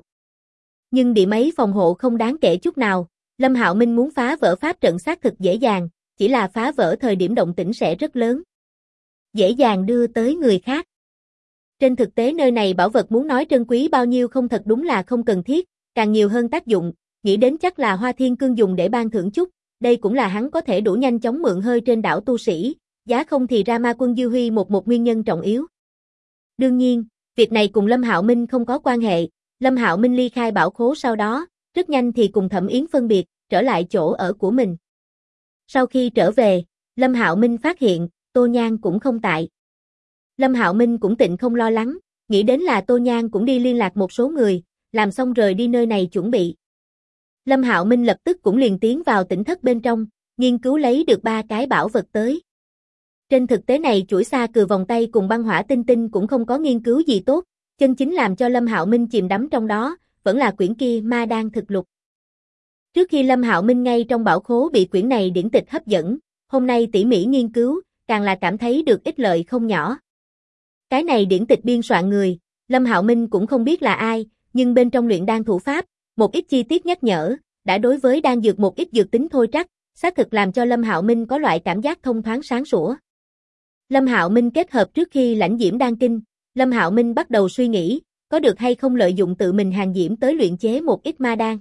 nhưng điểm ấy phòng hộ không đáng kể chút nào. Lâm Hạo Minh muốn phá vỡ pháp trận xác thực dễ dàng, chỉ là phá vỡ thời điểm động tĩnh sẽ rất lớn, dễ dàng đưa tới người khác. Trên thực tế nơi này bảo vật muốn nói trân quý bao nhiêu không thật đúng là không cần thiết, càng nhiều hơn tác dụng, nghĩ đến chắc là Hoa Thiên Cương dùng để ban thưởng chút, đây cũng là hắn có thể đủ nhanh chóng mượn hơi trên đảo tu sĩ, giá không thì ra ma quân Dư Huy một nguyên nhân trọng yếu. Đương nhiên, việc này cùng Lâm Hạo Minh không có quan hệ, Lâm Hạo Minh ly khai bảo khố sau đó, rất nhanh thì cùng Thẩm Yến phân biệt, trở lại chỗ ở của mình. Sau khi trở về, Lâm Hạo Minh phát hiện, Tô Nhan cũng không tại. Lâm Hạo Minh cũng tịnh không lo lắng, nghĩ đến là Tô Nhan cũng đi liên lạc một số người, làm xong rời đi nơi này chuẩn bị. Lâm Hạo Minh lập tức cũng liền tiến vào tỉnh thất bên trong, nghiên cứu lấy được 3 cái bảo vật tới. Trên thực tế này chuỗi xa cừ vòng tay cùng băng hỏa tinh tinh cũng không có nghiên cứu gì tốt, chân chính làm cho Lâm Hạo Minh chìm đắm trong đó, vẫn là quyển kia Ma Đan thực lục. Trước khi Lâm Hạo Minh ngay trong bảo khố bị quyển này điển tịch hấp dẫn, hôm nay tỉ mỉ nghiên cứu, càng là cảm thấy được ích lợi không nhỏ. Cái này điển tịch biên soạn người, Lâm Hạo Minh cũng không biết là ai, nhưng bên trong luyện đan thủ pháp, một ít chi tiết nhắc nhở, đã đối với đan dược một ít dược tính thôi trắc, xác thực làm cho Lâm Hạo Minh có loại cảm giác thông thoáng sáng sủa. Lâm Hạo Minh kết hợp trước khi lãnh diễm đan kinh, Lâm Hạo Minh bắt đầu suy nghĩ, có được hay không lợi dụng tự mình hàng diễm tới luyện chế một ít ma đan.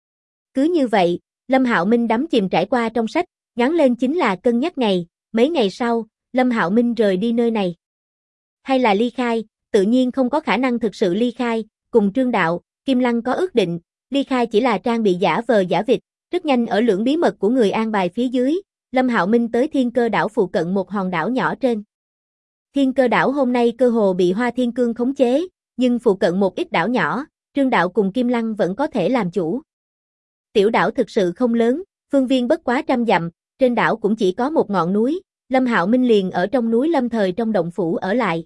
Cứ như vậy, Lâm Hạo Minh đắm chìm trải qua trong sách, ngắn lên chính là cân nhắc ngày, mấy ngày sau, Lâm Hạo Minh rời đi nơi này. Hay là ly khai, tự nhiên không có khả năng thực sự ly khai, cùng Trương Đạo, Kim Lăng có ước định, ly khai chỉ là trang bị giả vờ giả vịt, rất nhanh ở lưỡng bí mật của người an bài phía dưới, Lâm Hạo Minh tới Thiên Cơ đảo phụ cận một hòn đảo nhỏ trên. Thiên Cơ đảo hôm nay cơ hồ bị Hoa Thiên Cương khống chế, nhưng phụ cận một ít đảo nhỏ, Trương Đạo cùng Kim Lăng vẫn có thể làm chủ. Tiểu đảo thực sự không lớn, phương viên bất quá 100 dặm, trên đảo cũng chỉ có một ngọn núi, Lâm Hạo Minh liền ở trong núi lâm thời trong động phủ ở lại.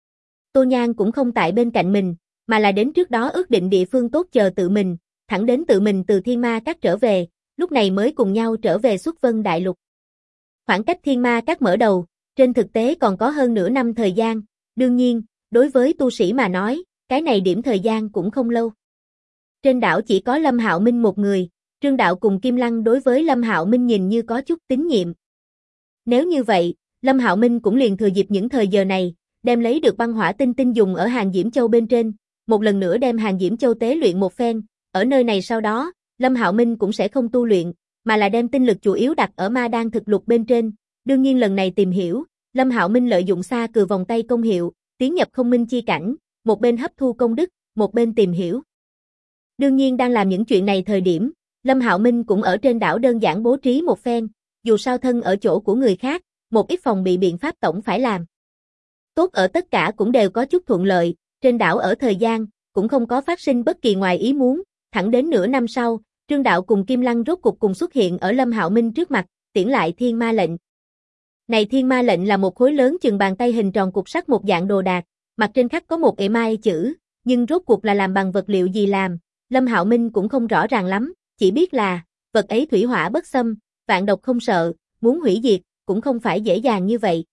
Tô Nhan cũng không tại bên cạnh mình, mà là đến trước đó ước định địa phương tốt chờ tự mình, thẳng đến tự mình từ Thiên Ma Các trở về, lúc này mới cùng nhau trở về Xuất Vân Đại Lục. Khoảng cách Thiên Ma Các mở đầu, trên thực tế còn có hơn nửa năm thời gian, đương nhiên, đối với tu sĩ mà nói, cái này điểm thời gian cũng không lâu. Trên đảo chỉ có Lâm Hạo Minh một người, Trương Đạo cùng Kim Lăng đối với Lâm Hạo Minh nhìn như có chút tín nhiệm. Nếu như vậy, Lâm Hạo Minh cũng liền thừa dịp những thời giờ này, đem lấy được băng hỏa tinh tinh dùng ở Hàng Diễm Châu bên trên, một lần nữa đem Hàng Diễm Châu tế luyện một phen, ở nơi này sau đó, Lâm Hạo Minh cũng sẽ không tu luyện, mà là đem tinh lực chủ yếu đặt ở ma đan thực lục bên trên, đương nhiên lần này tìm hiểu, Lâm Hạo Minh lợi dụng xa cừ vòng tay công hiệu, tiến nhập không minh chi cảnh, một bên hấp thu công đức, một bên tìm hiểu. Đương nhiên đang làm những chuyện này thời điểm, Lâm Hạo Minh cũng ở trên đảo đơn giản bố trí một phen, dù sao thân ở chỗ của người khác, một ít phòng bị biện pháp tổng phải làm. Tốt ở tất cả cũng đều có chút thuận lợi, trên đảo ở thời gian, cũng không có phát sinh bất kỳ ngoài ý muốn, thẳng đến nửa năm sau, Trương Đạo cùng Kim Lăng rốt cục cùng xuất hiện ở Lâm Hạo Minh trước mặt, tiễn lại thiên ma lệnh. Này thiên ma lệnh là một khối lớn chừng bàn tay hình tròn cục sắt một dạng đồ đạc, mặt trên khắc có một email chữ, nhưng rốt cuộc là làm bằng vật liệu gì làm, Lâm Hạo Minh cũng không rõ ràng lắm, chỉ biết là, vật ấy thủy hỏa bất xâm, vạn độc không sợ, muốn hủy diệt, cũng không phải dễ dàng như vậy.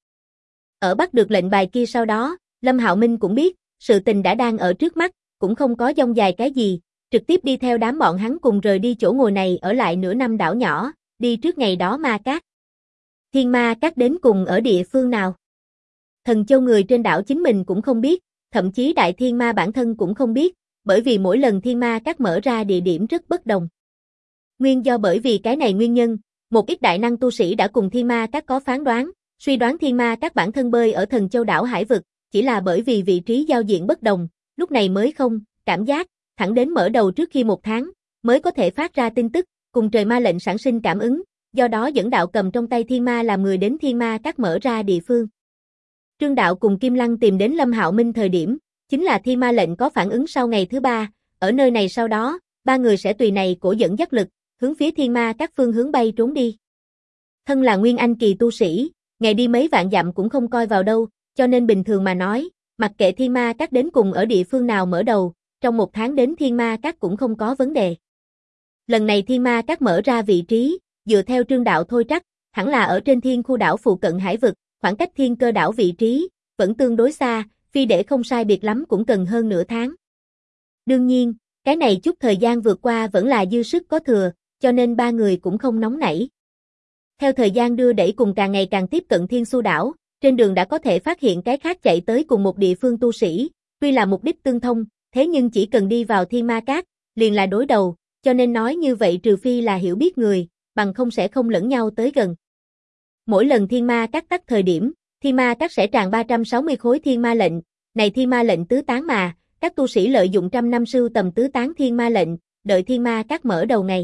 Ở bắt được lệnh bài kia sau đó, Lâm Hạo Minh cũng biết, sự tình đã đang ở trước mắt, cũng không có dông dài cái gì, trực tiếp đi theo đám bọn hắn cùng rời đi chỗ ngồi này ở lại nửa năm đảo nhỏ, đi trước ngày đó ma các. Thiên ma các đến cùng ở địa phương nào? Thần Châu người trên đảo chính mình cũng không biết, thậm chí đại thiên ma bản thân cũng không biết, bởi vì mỗi lần thiên ma các mở ra địa điểm rất bất đồng. Nguyên do bởi vì cái này nguyên nhân, một ít đại năng tu sĩ đã cùng thiên ma các có phán đoán, suy đoán thiên ma các bản thân bơi ở Thần Châu đảo hải vực, chỉ là bởi vì vị trí giao diện bất đồng, lúc này mới không, cảm giác, thẳng đến mở đầu trước khi 1 tháng, mới có thể phát ra tin tức, cùng trời ma lệnh sản sinh cảm ứng, do đó dẫn đạo cầm trong tay thiên ma làm người đến thiên ma các mở ra địa phương. Trương Đạo cùng Kim Lăng tìm đến Lâm Hạo Minh thời điểm, chính là thiên ma lệnh có phản ứng sau ngày thứ 3, ở nơi này sau đó, ba người sẽ tùy này cổ dẫn dắt lực, hướng phía thiên ma các phương hướng bay trốn đi. Thân là Nguyên Anh kỳ tu sĩ, ngày đi mấy vạn dặm cũng không coi vào đâu, cho nên bình thường mà nói, mặc kệ thiên ma các đến cùng ở địa phương nào mở đầu, trong 1 tháng đến thiên ma các cũng không có vấn đề. Lần này thiên ma các mở ra vị trí, dựa theo Trương Đạo thôi trắc, hẳn là ở trên thiên khu đảo phụ cận hải vực, khoảng cách thiên cơ đảo vị trí, vẫn tương đối xa, phi để không sai biệt lắm cũng cần hơn nửa tháng. Đương nhiên, cái này chút thời gian vượt qua vẫn là dư sức có thừa, cho nên ba người cũng không nóng nảy. Theo thời gian đưa đẩy cùng càng ngày càng tiếp cận thiên su đảo, trên đường đã có thể phát hiện cái khác chạy tới cùng một địa phương tu sĩ, tuy là mục đích tương thông, thế nhưng chỉ cần đi vào thiên ma các, liền là đối đầu, cho nên nói như vậy trừ phi là hiểu biết người, bằng không sẽ không lẫn nhau tới gần. Mỗi lần thiên ma các tắt thời điểm, thiên ma các sẽ tràn 360 khối thiên ma lệnh, này thiên ma lệnh tứ tán mà, các tu sĩ lợi dụng trăm năm sưu tầm tứ tán thiên ma lệnh, đợi thiên ma các mở đầu ngày.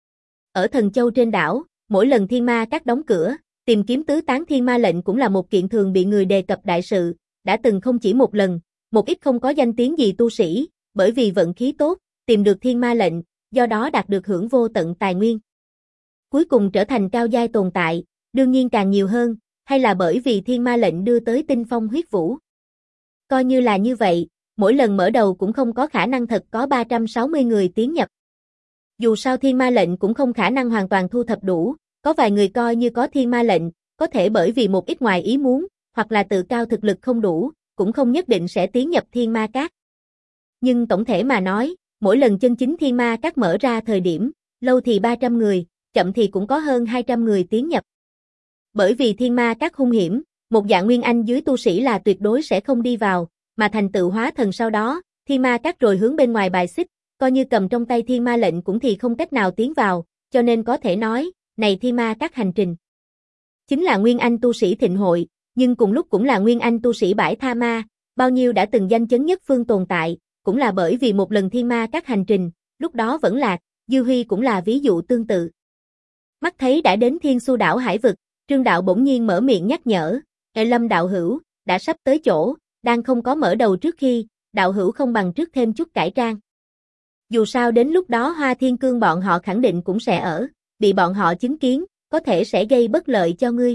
Ở Thần Châu trên đảo, mỗi lần thiên ma các đóng cửa, tìm kiếm tứ tán thiên ma lệnh cũng là một kiện thường bị người đề cập đại sự, đã từng không chỉ một lần, một ít không có danh tiếng gì tu sĩ, bởi vì vận khí tốt, tìm được thiên ma lệnh, do đó đạt được hưởng vô tận tài nguyên. Cuối cùng trở thành cao giai tồn tại, đương nhiên càng nhiều hơn, hay là bởi vì thiên ma lệnh đưa tới tinh phong huyết vũ. Coi như là như vậy, mỗi lần mở đầu cũng không có khả năng thật có 360 người tiến nhập. Dù sao thiên ma lệnh cũng không khả năng hoàn toàn thu thập đủ, có vài người coi như có thiên ma lệnh, có thể bởi vì một ít ngoài ý muốn, hoặc là tự cao thực lực không đủ, cũng không nhất định sẽ tiến nhập thiên ma các. Nhưng tổng thể mà nói, mỗi lần chân chính thiên ma các mở ra thời điểm, lâu thì 300 người, chậm thì cũng có hơn 200 người tiến nhập. Bởi vì thiên ma các hung hiểm, một dạng Nguyên Anh dưới tu sĩ là tuyệt đối sẽ không đi vào, mà thành tựu hóa thần sau đó, thiên ma các rồi hướng bên ngoài bài xích, coi như cầm trong tay thiên ma lệnh cũng thì không cách nào tiến vào, cho nên có thể nói, này thiên ma các hành trình chính là Nguyên Anh tu sĩ thịnh hội, nhưng cùng lúc cũng là Nguyên Anh tu sĩ bãi tha ma, bao nhiêu đã từng danh chấn nhất phương tồn tại, cũng là bởi vì một lần thiên ma các hành trình, lúc đó vẫn lạc, Dư Huy cũng là ví dụ tương tự. Mắt thấy đã đến thiên su đảo hải vực, Trương Đạo bỗng nhiên mở miệng nhắc nhở, Lâm đạo hữu, đã sắp tới chỗ, đang không có mở đầu trước khi, đạo hữu không bằng trước thêm chút cải trang. Dù sao đến lúc đó Hoa Thiên Cương bọn họ khẳng định cũng sẽ ở, bị bọn họ chứng kiến, có thể sẽ gây bất lợi cho ngươi.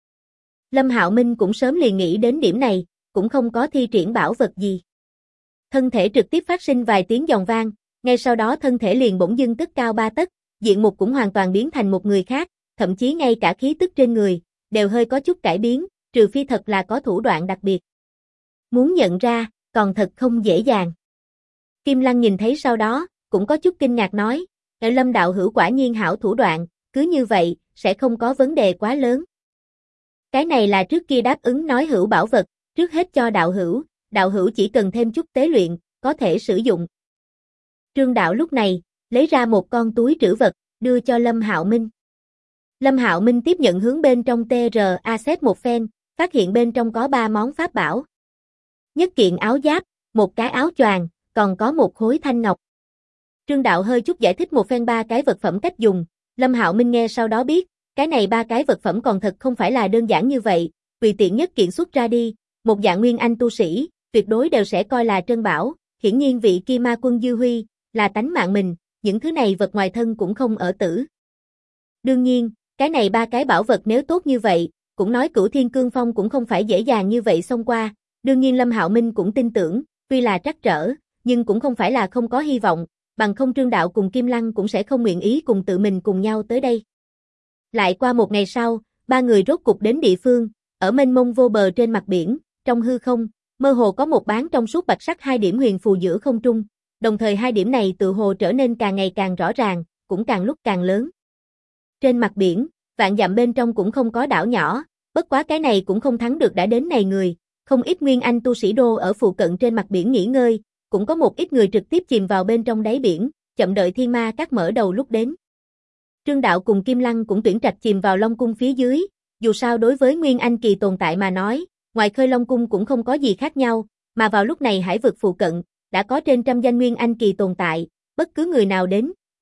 Lâm Hạo Minh cũng sớm liền nghĩ đến điểm này, cũng không có thi triển bảo vật gì. Thân thể trực tiếp phát sinh vài tiếng giòn vang, ngay sau đó thân thể liền bỗng dưng cất cao 3 tấc, diện mục cũng hoàn toàn biến thành một người khác, thậm chí ngay cả khí tức trên người, đều hơi có chút cải biến, trừ phi thật là có thủ đoạn đặc biệt. Muốn nhận ra, còn thật không dễ dàng. Kim Lăng nhìn thấy sau đó, cũng có chút kinh ngạc nói, Lâm đạo hữu quả nhiên hảo thủ đoạn, cứ như vậy, sẽ không có vấn đề quá lớn. Cái này là trước kia đáp ứng nói hữu bảo vật, trước hết cho đạo hữu chỉ cần thêm chút tế luyện, có thể sử dụng. Trương Đạo lúc này, lấy ra một con túi trữ vật, đưa cho Lâm Hạo Minh. Lâm Hạo Minh tiếp nhận hướng bên trong TRA xét một phen, phát hiện bên trong có 3 món pháp bảo. Nhất kiện áo giáp, một cái áo choàng, còn có một khối thanh ngọc. Trương Đạo hơi chút giải thích một phen 3 cái vật phẩm cách dùng, Lâm Hạo Minh nghe sau đó biết, cái này 3 cái vật phẩm còn thật không phải là đơn giản như vậy, tùy tiện nhất kiện xuất ra đi, một dạng Nguyên Anh tu sĩ, tuyệt đối đều sẽ coi là trân bảo, hiển nhiên vị kia ma quân Dư Huy, là tánh mạng mình, những thứ này vật ngoài thân cũng không ở tử. Đương nhiên, cái này 3 cái bảo vật nếu tốt như vậy, cũng nói Cửu Thiên Cương Phong cũng không phải dễ dàng như vậy xông qua, đương nhiên Lâm Hạo Minh cũng tin tưởng, tuy là trắc trở, nhưng cũng không phải là không có hy vọng, bằng không Trương Đạo cùng Kim Lăng cũng sẽ không nguyện ý cùng tự mình cùng nhau tới đây. Lại qua một ngày sau, 3 người rốt cục đến địa phương, ở mênh mông vô bờ trên mặt biển, trong hư không, mơ hồ có một bán trong suốt bạch sắc 2 điểm huyền phù giữa không trung, đồng thời 2 điểm này tự hồ trở nên càng ngày càng rõ ràng, cũng càng lúc càng lớn. Trên mặt biển, vạn dặm bên trong cũng không có đảo nhỏ, bất quá cái này cũng không thắng được đã đến này người, không ít Nguyên Anh tu sĩ đô ở phụ cận trên mặt biển nghỉ ngơi, cũng có một ít người trực tiếp chìm vào bên trong đáy biển, chậm đợi thiên ma các mở đầu lúc đến. Trương Đạo cùng Kim Lăng cũng tuyển trạch chìm vào Long Cung phía dưới, dù sao đối với Nguyên Anh kỳ tồn tại mà nói, ngoài khơi Long Cung cũng không có gì khác nhau, mà vào lúc này hải vực phụ cận, đã có trên trăm danh Nguyên Anh kỳ tồn tại, bất cứ người nào đến,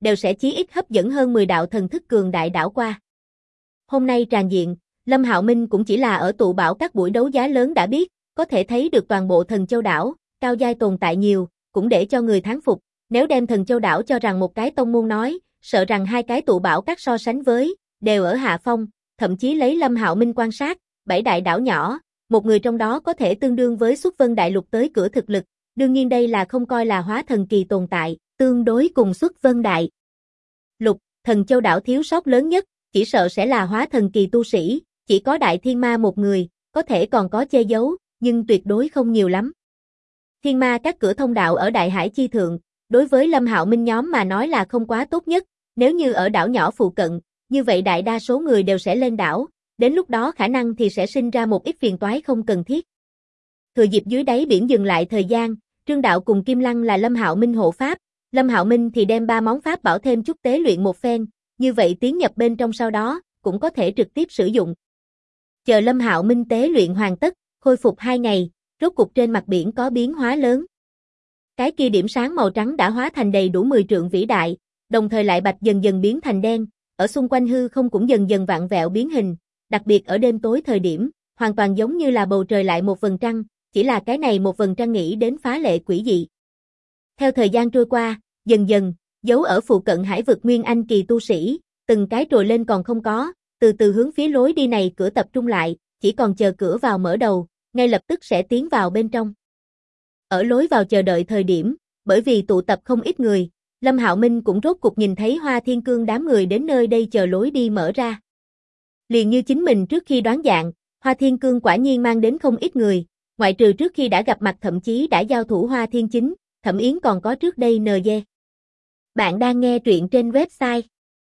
đều sẽ chí ít hấp dẫn hơn 10 đạo thần thức cường đại đảo qua. Hôm nay tràn diện, Lâm Hạo Minh cũng chỉ là ở tụ bảo các buổi đấu giá lớn đã biết, có thể thấy được toàn bộ Thần Châu đảo, cao giai tồn tại nhiều, cũng để cho người thán phục. Nếu đem Thần Châu đảo cho rằng một cái tông môn nói, sợ rằng hai cái tụ bảo các so sánh với, đều ở hạ phong, thậm chí lấy Lâm Hạo Minh quan sát, 7 đại đảo nhỏ, một người trong đó có thể tương đương với Xuất Vân Đại Lục tới cửa thực lực, đương nhiên đây là không coi là hóa thần kỳ tồn tại, tương đối cùng Xuất Vân Đại Lục, Thần Châu đảo thiếu sót lớn nhất, chỉ sợ sẽ là hóa thần kỳ tu sĩ, chỉ có Đại Thiên Ma một người, có thể còn có che giấu, nhưng tuyệt đối không nhiều lắm. Thiên Ma các cửa thông đạo ở Đại Hải chi thượng, đối với Lâm Hạo Minh nhóm mà nói là không quá tốt nhất, nếu như ở đảo nhỏ phụ cận, như vậy đại đa số người đều sẽ lên đảo, đến lúc đó khả năng thì sẽ sinh ra một ít phiền toái không cần thiết. Thừa dịp dưới đáy biển dừng lại thời gian, Trương Đạo cùng Kim Lăng là Lâm Hạo Minh hộ pháp, Lâm Hạo Minh thì đem 3 món pháp bảo thêm chút tế luyện một phen, như vậy tiến nhập bên trong sau đó, cũng có thể trực tiếp sử dụng. Chờ Lâm Hạo Minh tế luyện hoàn tất, khôi phục 2 ngày, rốt cục trên mặt biển có biến hóa lớn. Cái kia điểm sáng màu trắng đã hóa thành đầy đủ 10 trượng vĩ đại, đồng thời lại bạch dần dần biến thành đen, ở xung quanh hư không cũng dần dần vặn vẹo biến hình, đặc biệt ở đêm tối thời điểm, hoàn toàn giống như là bầu trời lại một vầng trăng, chỉ là cái này một vầng trăng nghĩ đến phá lệ quỷ dị. Theo thời gian trôi qua, dần dần, giấu ở phụ cận hải vực nguyên anh kỳ tu sĩ, từng cái trồi lên còn không có, từ từ hướng phía lối đi này cửa tập trung lại, chỉ còn chờ cửa vào mở đầu, ngay lập tức sẽ tiến vào bên trong. Ở lối vào chờ đợi thời điểm, bởi vì tụ tập không ít người, Lâm Hạo Minh cũng rốt cục nhìn thấy Hoa Thiên Cương đám người đến nơi đây chờ lối đi mở ra. Liền như chính mình trước khi đoán dạng, Hoa Thiên Cương quả nhiên mang đến không ít người, ngoại trừ trước khi đã gặp mặt thậm chí đã giao thủ Hoa Thiên Chính, Thẩm Yến còn có trước đây NG. Bạn đang nghe truyện trên website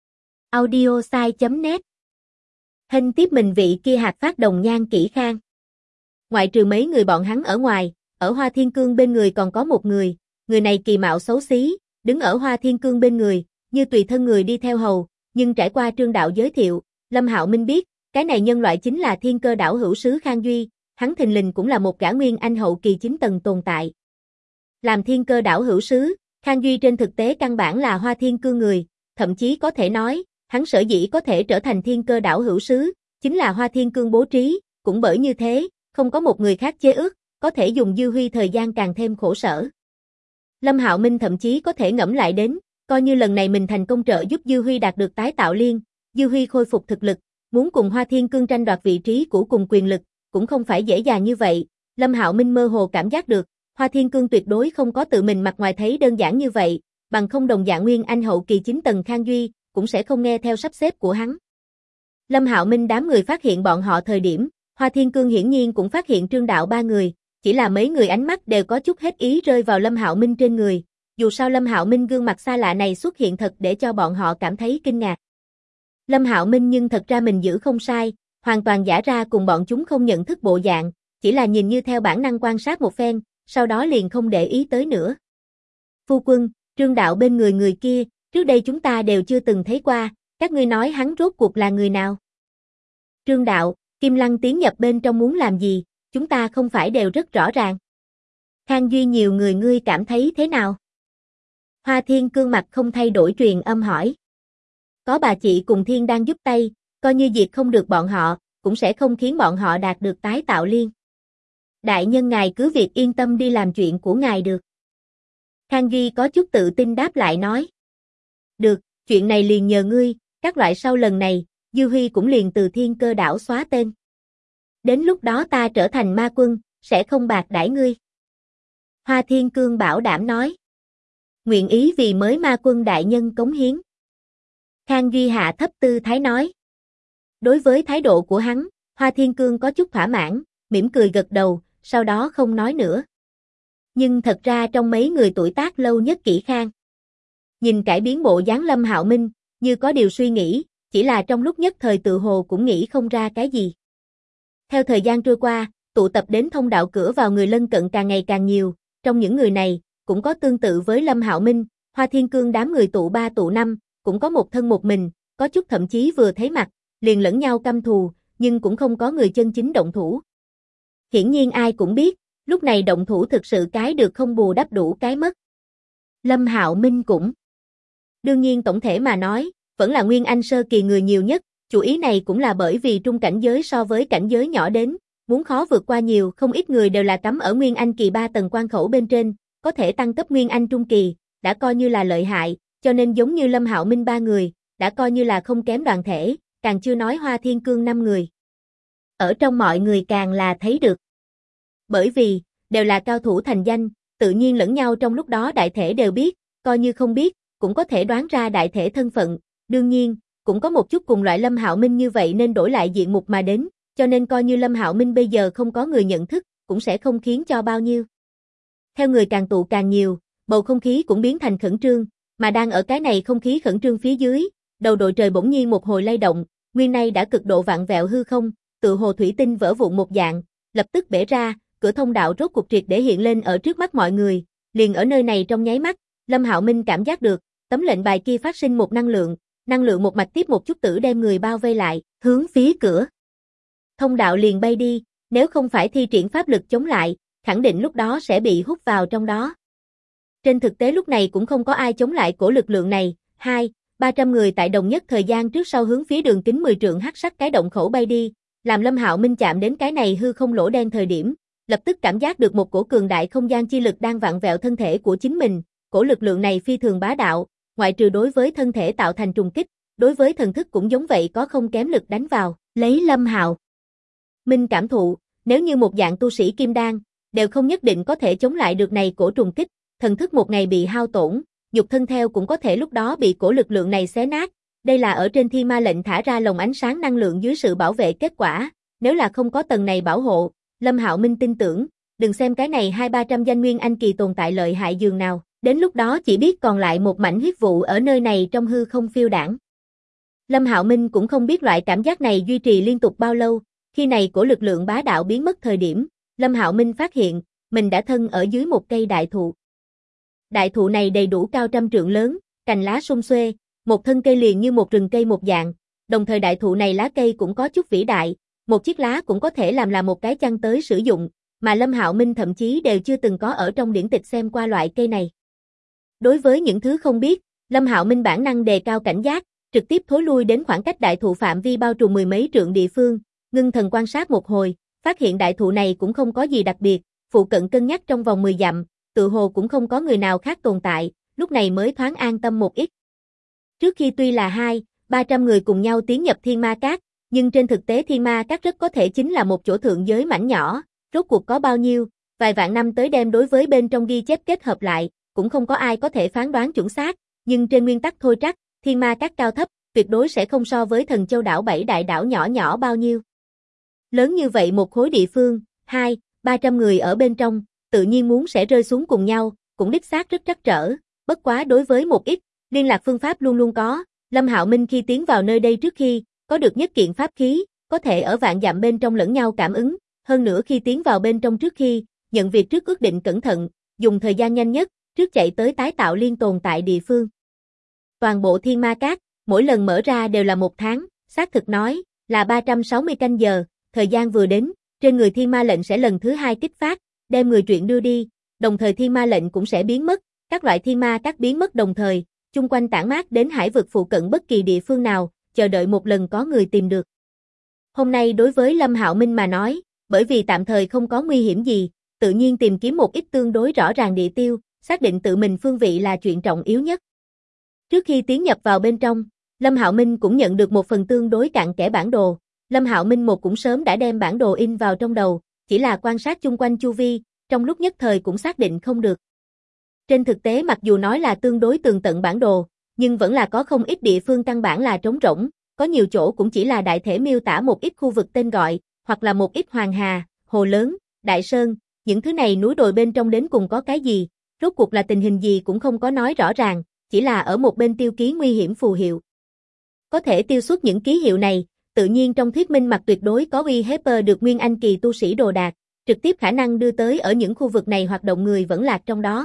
audiosai.net. Hình tiếp mình vị kia hạt phát đồng nhan kỹ khang. Ngoại trừ mấy người bọn hắn ở ngoài, ở Hoa Thiên Cương bên người còn có một người này kỳ mạo xấu xí, đứng ở Hoa Thiên Cương bên người, như tùy thân người đi theo hầu, nhưng trải qua Trương Đạo giới thiệu, Lâm Hạo Minh biết, cái này nhân loại chính là Thiên Cơ đảo hữu sứ Khang Duy, hắn thình lình cũng là một gã nguyên anh hậu kỳ 9 tầng tồn tại. Làm Thiên Cơ đảo hữu sứ, Khang Duy trên thực tế căn bản là Hoa Thiên Cương người, thậm chí có thể nói, hắn sở dĩ có thể trở thành Thiên Cơ đảo hữu sứ, chính là Hoa Thiên Cương bố trí, cũng bởi như thế, không có một người khác chế ước, có thể dùng dư huy thời gian càng thêm khổ sở. Lâm Hạo Minh thậm chí có thể ngẫm lại đến, coi như lần này mình thành công trợ giúp dư huy đạt được tái tạo liên, dư huy khôi phục thực lực, muốn cùng Hoa Thiên Cương tranh đoạt vị trí của cùng quyền lực, cũng không phải dễ dàng như vậy. Lâm Hạo Minh mơ hồ cảm giác được, Hoa Thiên Cương tuyệt đối không có tự mình mặt ngoài thấy đơn giản như vậy, bằng không đồng dạng nguyên anh hậu kỳ 9 tầng Khang Duy, cũng sẽ không nghe theo sắp xếp của hắn. Lâm Hạo Minh đám người phát hiện bọn họ thời điểm, Hoa Thiên Cương hiển nhiên cũng phát hiện Trương Đạo 3 người, chỉ là mấy người ánh mắt đều có chút hết ý rơi vào Lâm Hạo Minh trên người, dù sao Lâm Hạo Minh gương mặt xa lạ này xuất hiện thật để cho bọn họ cảm thấy kinh ngạc. Lâm Hạo Minh nhưng thật ra mình giữ không sai, hoàn toàn giả ra cùng bọn chúng không nhận thức bộ dạng, chỉ là nhìn như theo bản năng quan sát một phen, sau đó liền không để ý tới nữa. Phu quân, Trương Đạo bên người kia, trước đây chúng ta đều chưa từng thấy qua, các ngươi nói hắn rốt cuộc là người nào? Trương Đạo, Kim Lăng tiến nhập bên trong muốn làm gì, chúng ta không phải đều rất rõ ràng. Khang Duy nhiều người ngươi cảm thấy thế nào? Hoa Thiên Cương mặt không thay đổi truyền âm hỏi. Có bà chị cùng Thiên đang giúp tay, coi như diệt không được bọn họ, cũng sẽ không khiến bọn họ đạt được tái tạo liên. Đại nhân ngài cứ việc yên tâm đi làm chuyện của ngài được. Khang Duy có chút tự tin đáp lại nói. Được, chuyện này liền nhờ ngươi, các loại sau lần này, Dư Huy cũng liền từ Thiên Cơ đảo xóa tên. Đến lúc đó ta trở thành ma quân, sẽ không bạc đãi ngươi. Hoa Thiên Cương bảo đảm nói. Nguyện ý vì mới ma quân đại nhân cống hiến. Khang Duy hạ thấp tư thái nói. Đối với thái độ của hắn, Hoa Thiên Cương có chút thỏa mãn, mỉm cười gật đầu, sau đó không nói nữa. Nhưng thật ra trong mấy người tuổi tác lâu nhất Kỷ Khang. Nhìn cải biến bộ dáng Lâm Hạo Minh, như có điều suy nghĩ, chỉ là trong lúc nhất thời tự hồ cũng nghĩ không ra cái gì. Theo thời gian trôi qua, tụ tập đến thông đạo cửa vào người lân cận càng ngày càng nhiều, trong những người này, cũng có tương tự với Lâm Hạo Minh, Hoa Thiên Cương đám người tụ 3 tụ 5, cũng có một thân một mình, có chút thậm chí vừa thấy mặt, liền lẫn nhau căm thù, nhưng cũng không có người chân chính động thủ. Hiển nhiên ai cũng biết, lúc này động thủ thực sự cái được không bù đắp đủ cái mất. Lâm Hạo Minh cũng Đương nhiên tổng thể mà nói, vẫn là Nguyên Anh sơ kỳ người nhiều nhất, chủ ý này cũng là bởi vì trung cảnh giới so với cảnh giới nhỏ đến, muốn khó vượt qua nhiều, không ít người đều là cắm ở Nguyên Anh kỳ 3 tầng quan khẩu bên trên, có thể tăng cấp Nguyên Anh trung kỳ, đã coi như là lợi hại, cho nên giống như Lâm Hạo Minh 3 người, đã coi như là không kém đoàn thể, càng chưa nói Hoa Thiên Cương 5 người. Ở trong mọi người càng là thấy được. Bởi vì, đều là cao thủ thành danh, tự nhiên lẫn nhau trong lúc đó đại thể đều biết, coi như không biết, cũng có thể đoán ra đại thể thân phận, đương nhiên, cũng có một chút cùng loại Lâm Hạo Minh như vậy nên đổi lại diện mục mà đến, cho nên coi như Lâm Hạo Minh bây giờ không có người nhận thức, cũng sẽ không khiến cho bao nhiêu. Theo người càng tụ càng nhiều, bầu không khí cũng biến thành khẩn trương, mà đang ở cái này không khí khẩn trương phía dưới, đầu đội trời bỗng nhiên một hồi lay động, nguyên nay đã cực độ vặn vẹo hư không, tựa hồ thủy tinh vỡ vụn một dạng, lập tức bể ra, cửa thông đạo rốt cuộc triệt để hiện lên ở trước mắt mọi người, liền ở nơi này trong nháy mắt, Lâm Hạo Minh cảm giác được, tấm lệnh bài kia phát sinh một năng lượng một mạch tiếp một chút tử đem người bao vây lại, hướng phía cửa. Thông đạo liền bay đi, nếu không phải thi triển pháp lực chống lại, khẳng định lúc đó sẽ bị hút vào trong đó. Trên thực tế lúc này cũng không có ai chống lại cổ lực lượng này, 200-300 người tại đồng nhất thời gian trước sau hướng phía đường kính 10 trượng hắc sắc cái động khẩu bay đi, làm Lâm Hạo Minh chạm đến cái này hư không lỗ đen thời điểm, lập tức cảm giác được một cổ cường đại không gian chi lực đang vặn vẹo thân thể của chính mình, cổ lực lượng này phi thường bá đạo, ngoại trừ đối với thân thể tạo thành trùng kích, đối với thần thức cũng giống vậy có không kém lực đánh vào, lấy Lâm Hạo Minh cảm thụ, nếu như một dạng tu sĩ kim đan, đều không nhất định có thể chống lại được này cổ trùng kích, thần thức một ngày bị hao tổn, nhục thân theo cũng có thể lúc đó bị cổ lực lượng này xé nát, đây là ở trên Thiên Ma lệnh thả ra lồng ánh sáng năng lượng dưới sự bảo vệ kết quả, nếu là không có tầng này bảo hộ, Lâm Hạo Minh tin tưởng, đừng xem cái này 200-300 danh Nguyên Anh kỳ tồn tại lợi hại dường nào, đến lúc đó chỉ biết còn lại một mảnh huyết vụ ở nơi này trong hư không phiêu đãng. Lâm Hạo Minh cũng không biết loại cảm giác này duy trì liên tục bao lâu, khi này cổ lực lượng bá đạo biến mất thời điểm, Lâm Hạo Minh phát hiện, mình đã thân ở dưới một cây đại thụ. Đại thụ này đầy đủ cao 100 trượng lớn, cành lá sum xuê, một thân cây liền như một rừng cây một dạng, đồng thời đại thụ này lá cây cũng có chút vĩ đại, một chiếc lá cũng có thể làm là một cái chăn tới sử dụng, mà Lâm Hạo Minh thậm chí đều chưa từng có ở trong điển tịch xem qua loại cây này. Đối với những thứ không biết, Lâm Hạo Minh bản năng đề cao cảnh giác, trực tiếp thối lui đến khoảng cách đại thụ phạm vi bao trùm 10 mấy trượng địa phương, ngưng thần quan sát một hồi, phát hiện đại thụ này cũng không có gì đặc biệt, phụ cận cân nhắc trong vòng 10 dặm, tự hồ cũng không có người nào khác tồn tại, lúc này mới thoáng an tâm một ít. Trước khi tuy là 200-300 người cùng nhau tiến nhập Thiên Ma Các, nhưng trên thực tế Thiên Ma Các rất có thể chính là một chỗ thượng giới mảnh nhỏ, rốt cuộc có bao nhiêu, vài vạn năm tới đem đối với bên trong ghi chép kết hợp lại, cũng không có ai có thể phán đoán chuẩn xác, nhưng trên nguyên tắc thôi trắc, Thiên Ma Các cao thấp, tuyệt đối sẽ không so với Thần Châu đảo 7 đại đảo nhỏ nhỏ bao nhiêu. Lớn như vậy một khối địa phương, 200-300 người ở bên trong, tự nhiên muốn sẽ rơi xuống cùng nhau, cũng đích xác rất trắc trở, bất quá đối với một ít, liên lạc phương pháp luôn luôn có, Lâm Hạo Minh khi tiến vào nơi đây trước khi, có được nhất kiện pháp khí, có thể ở vạn dặm bên trong lẫn nhau cảm ứng, hơn nữa khi tiến vào bên trong trước khi, nhận việc trước ước định cẩn thận, dùng thời gian nhanh nhất, trước chạy tới tái tạo liên tồn tại địa phương. Toàn bộ Thiên Ma Các, mỗi lần mở ra đều là 1 tháng, xác thực nói, là 360 canh giờ, thời gian vừa đến, trên người Thiên Ma lệnh sẽ lần thứ 2 kích phát, đem người truyện đưa đi, đồng thời Thiên Ma lệnh cũng sẽ biến mất, các loại Thiên Ma Các biến mất đồng thời, chung quanh tản mát đến hải vực phụ cận bất kỳ địa phương nào, chờ đợi một lần có người tìm được. Hôm nay đối với Lâm Hạo Minh mà nói, bởi vì tạm thời không có nguy hiểm gì, tự nhiên tìm kiếm một ít tương đối rõ ràng địa tiêu, xác định tự mình phương vị là chuyện trọng yếu nhất. Trước khi tiến nhập vào bên trong, Lâm Hạo Minh cũng nhận được một phần tương đối cặn kẽ bản đồ. Lâm Hạo Minh cũng sớm đã đem bản đồ in vào trong đầu, chỉ là quan sát chung quanh chu vi, trong lúc nhất thời cũng xác định không được. Trên thực tế mặc dù nói là tương đối tường tận bản đồ, nhưng vẫn là có không ít địa phương căn bản là trống rỗng, có nhiều chỗ cũng chỉ là đại thể miêu tả một ít khu vực tên gọi, hoặc là một ít hoàng hà, hồ lớn, đại sơn, những thứ này núi đồi bên trong đến cùng có cái gì, rốt cuộc là tình hình gì cũng không có nói rõ ràng, chỉ là ở một bên tiêu ký nguy hiểm phù hiệu. Có thể tiêu xuất những ký hiệu này, tự nhiên trong thuyết minh mặt tuyệt đối có uy hiếp được Nguyên Anh kỳ tu sĩ đồ đạc, trực tiếp khả năng đưa tới ở những khu vực này hoạt động người vẫn lạc trong đó.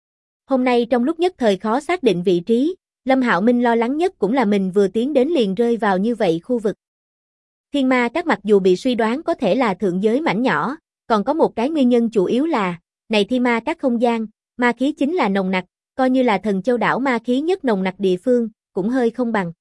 Hôm nay trong lúc nhất thời khó xác định vị trí, Lâm Hạo Minh lo lắng nhất cũng là mình vừa tiến đến liền rơi vào như vậy khu vực. Thiên Ma Các mặc dù bị suy đoán có thể là thượng giới mảnh nhỏ, còn có một cái nguyên nhân chủ yếu là, này Thiên Ma Các không gian, ma khí chính là nồng nặc, coi như là Thần Châu đảo ma khí nhất nồng nặc địa phương, cũng hơi không bằng.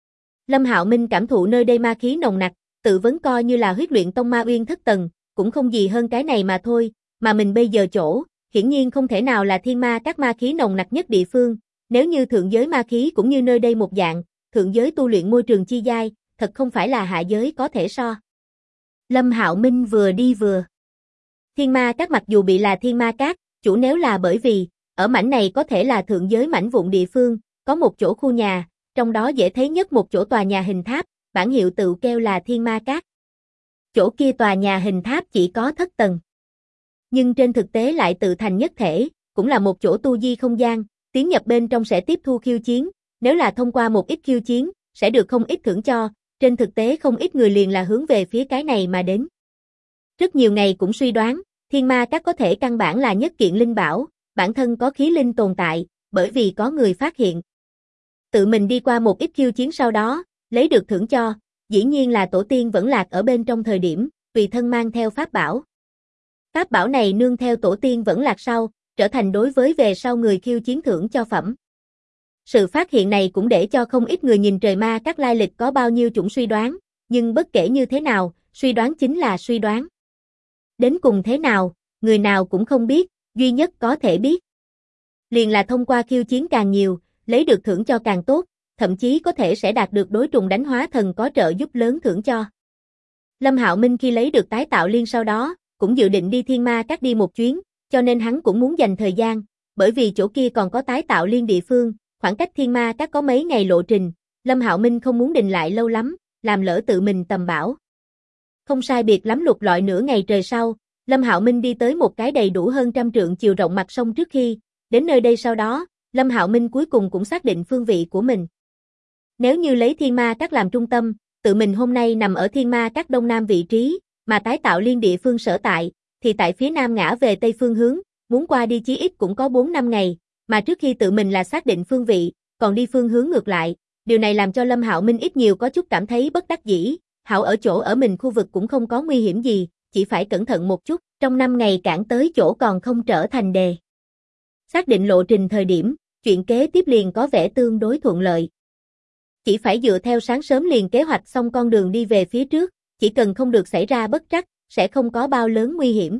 Lâm Hạo Minh cảm thụ nơi đây ma khí nồng nặc, tự vấn coi như là huyết luyện tông ma uyên thất tầng, cũng không gì hơn cái này mà thôi, mà mình bây giờ chỗ, hiển nhiên không thể nào là thiên ma các ma khí nồng nặc nhất địa phương, nếu như thượng giới ma khí cũng như nơi đây một dạng, thượng giới tu luyện môi trường chi giai, thật không phải là hạ giới có thể so. Lâm Hạo Minh vừa đi vừa. Thiên ma các mặc dù bị là thiên ma các, chủ nếu là bởi vì, ở mảnh này có thể là thượng giới mảnh vụn địa phương, có một chỗ khu nhà, trong đó dễ thấy nhất một chỗ tòa nhà hình tháp, bản hiệu tự kêu là thiên ma các. Chỗ kia tòa nhà hình tháp chỉ có thất tầng. Nhưng trên thực tế lại tự thành nhất thể, cũng là một chỗ tu di không gian, tiến nhập bên trong sẽ tiếp thu khiêu chiến, nếu là thông qua một ít khiêu chiến, sẽ được không ít thưởng cho, trên thực tế không ít người liền là hướng về phía cái này mà đến. Rất nhiều ngày cũng suy đoán, thiên ma các có thể căn bản là nhất kiện linh bảo, bản thân có khí linh tồn tại, bởi vì có người phát hiện. Tự mình đi qua một ít khiêu chiến sau đó, lấy được thưởng cho, dĩ nhiên là tổ tiên vẫn lạc ở bên trong thời điểm, tùy thân mang theo pháp bảo. Pháp bảo này nương theo tổ tiên vẫn lạc sau, trở thành đối với về sau người khiêu chiến thưởng cho phẩm. Sự phát hiện này cũng để cho không ít người nhìn trời ma các lai lịch có bao nhiêu chủng suy đoán, nhưng bất kể như thế nào, suy đoán chính là suy đoán. Đến cùng thế nào, người nào cũng không biết, duy nhất có thể biết. Liền là thông qua khiêu chiến càng nhiều, lấy được thưởng cho càng tốt, thậm chí có thể sẽ đạt được đối trùng đánh hóa thần có trợ giúp lớn thưởng cho. Lâm Hạo Minh khi lấy được tái tạo liên sau đó, cũng dự định đi thiên ma các đi một chuyến, cho nên hắn cũng muốn dành thời gian, bởi vì chỗ kia còn có tái tạo liên địa phương, khoảng cách thiên ma các có mấy ngày lộ trình, Lâm Hạo Minh không muốn đình lại lâu lắm, làm lỡ tự mình tầm bảo. Không sai biệt lắm lục lọi nửa ngày trời sau, Lâm Hạo Minh đi tới một cái đầy đủ hơn 100 trượng chiều rộng mặt sông trước khi, đến nơi đây sau đó, Lâm Hạo Minh cuối cùng cũng xác định phương vị của mình. Nếu như lấy thiên ma các làm trung tâm, tự mình hôm nay nằm ở thiên ma các đông nam vị trí, mà tái tạo liên địa phương sở tại, thì tại phía nam ngã về tây phương hướng, muốn qua đi chí ít cũng có 4-5 ngày, mà trước khi tự mình là xác định phương vị, còn đi phương hướng ngược lại, điều này làm cho Lâm Hạo Minh ít nhiều có chút cảm thấy bất đắc dĩ, hảo ở chỗ ở mình khu vực cũng không có nguy hiểm gì, chỉ phải cẩn thận một chút, trong 5 ngày cản tới chỗ còn không trở thành đề. Xác định lộ trình thời điểm, chuyện kế tiếp liền có vẻ tương đối thuận lợi. Chỉ phải dựa theo sáng sớm liền kế hoạch xong con đường đi về phía trước, chỉ cần không được xảy ra bất trắc, sẽ không có bao lớn nguy hiểm.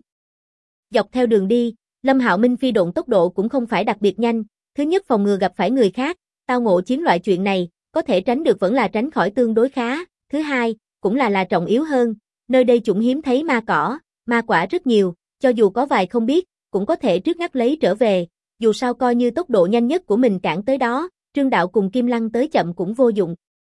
Dọc theo đường đi, Lâm Hạo Minh phi độn tốc độ cũng không phải đặc biệt nhanh, thứ nhất phòng ngừa gặp phải người khác, tao ngộ chiến loại chuyện này, có thể tránh được vẫn là tránh khỏi tương đối khá, thứ hai, cũng là trọng yếu hơn, nơi đây chủng hiếm thấy ma cỏ, ma quả rất nhiều, cho dù có vài không biết, cũng có thể trước ngắt lấy trở về, dù sao coi như tốc độ nhanh nhất của mình cản tới đó, Trương Đạo cùng Kim Lăng tới chậm cũng vô dụng.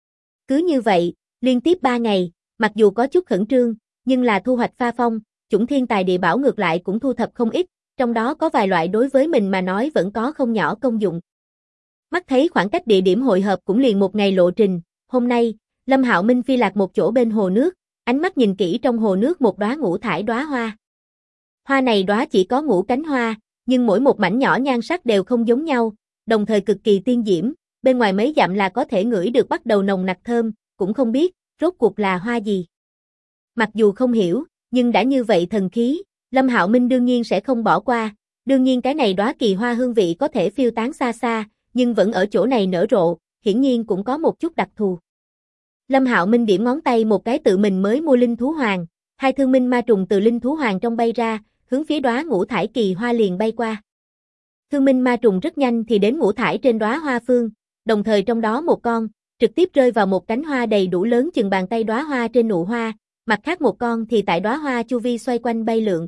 Cứ như vậy, liên tiếp 3 ngày, mặc dù có chút khẩn trương, nhưng là thu hoạch pha phong, chủng thiên tài địa bảo ngược lại cũng thu thập không ít, trong đó có vài loại đối với mình mà nói vẫn có không nhỏ công dụng. Mắt thấy khoảng cách địa điểm hội hợp cũng liền 1 ngày lộ trình, hôm nay, Lâm Hạo Minh phi lạc một chỗ bên hồ nước, ánh mắt nhìn kỹ trong hồ nước một đóa ngũ thải đóa hoa. Hoa này đóa chỉ có 5 cánh hoa, nhưng mỗi một mảnh nhỏ nhan sắc đều không giống nhau, đồng thời cực kỳ tiên diễm, bên ngoài mấy dặm là có thể ngửi được bắt đầu nồng nặc thơm, cũng không biết, rốt cuộc là hoa gì. Mặc dù không hiểu, nhưng đã như vậy thần khí, Lâm Hạo Minh đương nhiên sẽ không bỏ qua, đương nhiên cái này đóa kỳ hoa hương vị có thể phiêu tán xa xa, nhưng vẫn ở chỗ này nở rộ, hiển nhiên cũng có một chút đặc thù. Lâm Hạo Minh điểm ngón tay một cái tự mình mới mua linh thú hoàng, 2 thương minh ma trùng từ linh thú hoàng trong bay ra, hướng phía đóa ngũ thải kỳ hoa liền bay qua. Thương minh ma trùng rất nhanh thì đến ngũ thải trên đóa hoa phương, đồng thời trong đó một con, trực tiếp rơi vào một cánh hoa đầy đủ lớn chừng bàn tay đóa hoa trên nụ hoa, mặt khác một con thì tại đóa hoa chu vi xoay quanh bay lượn.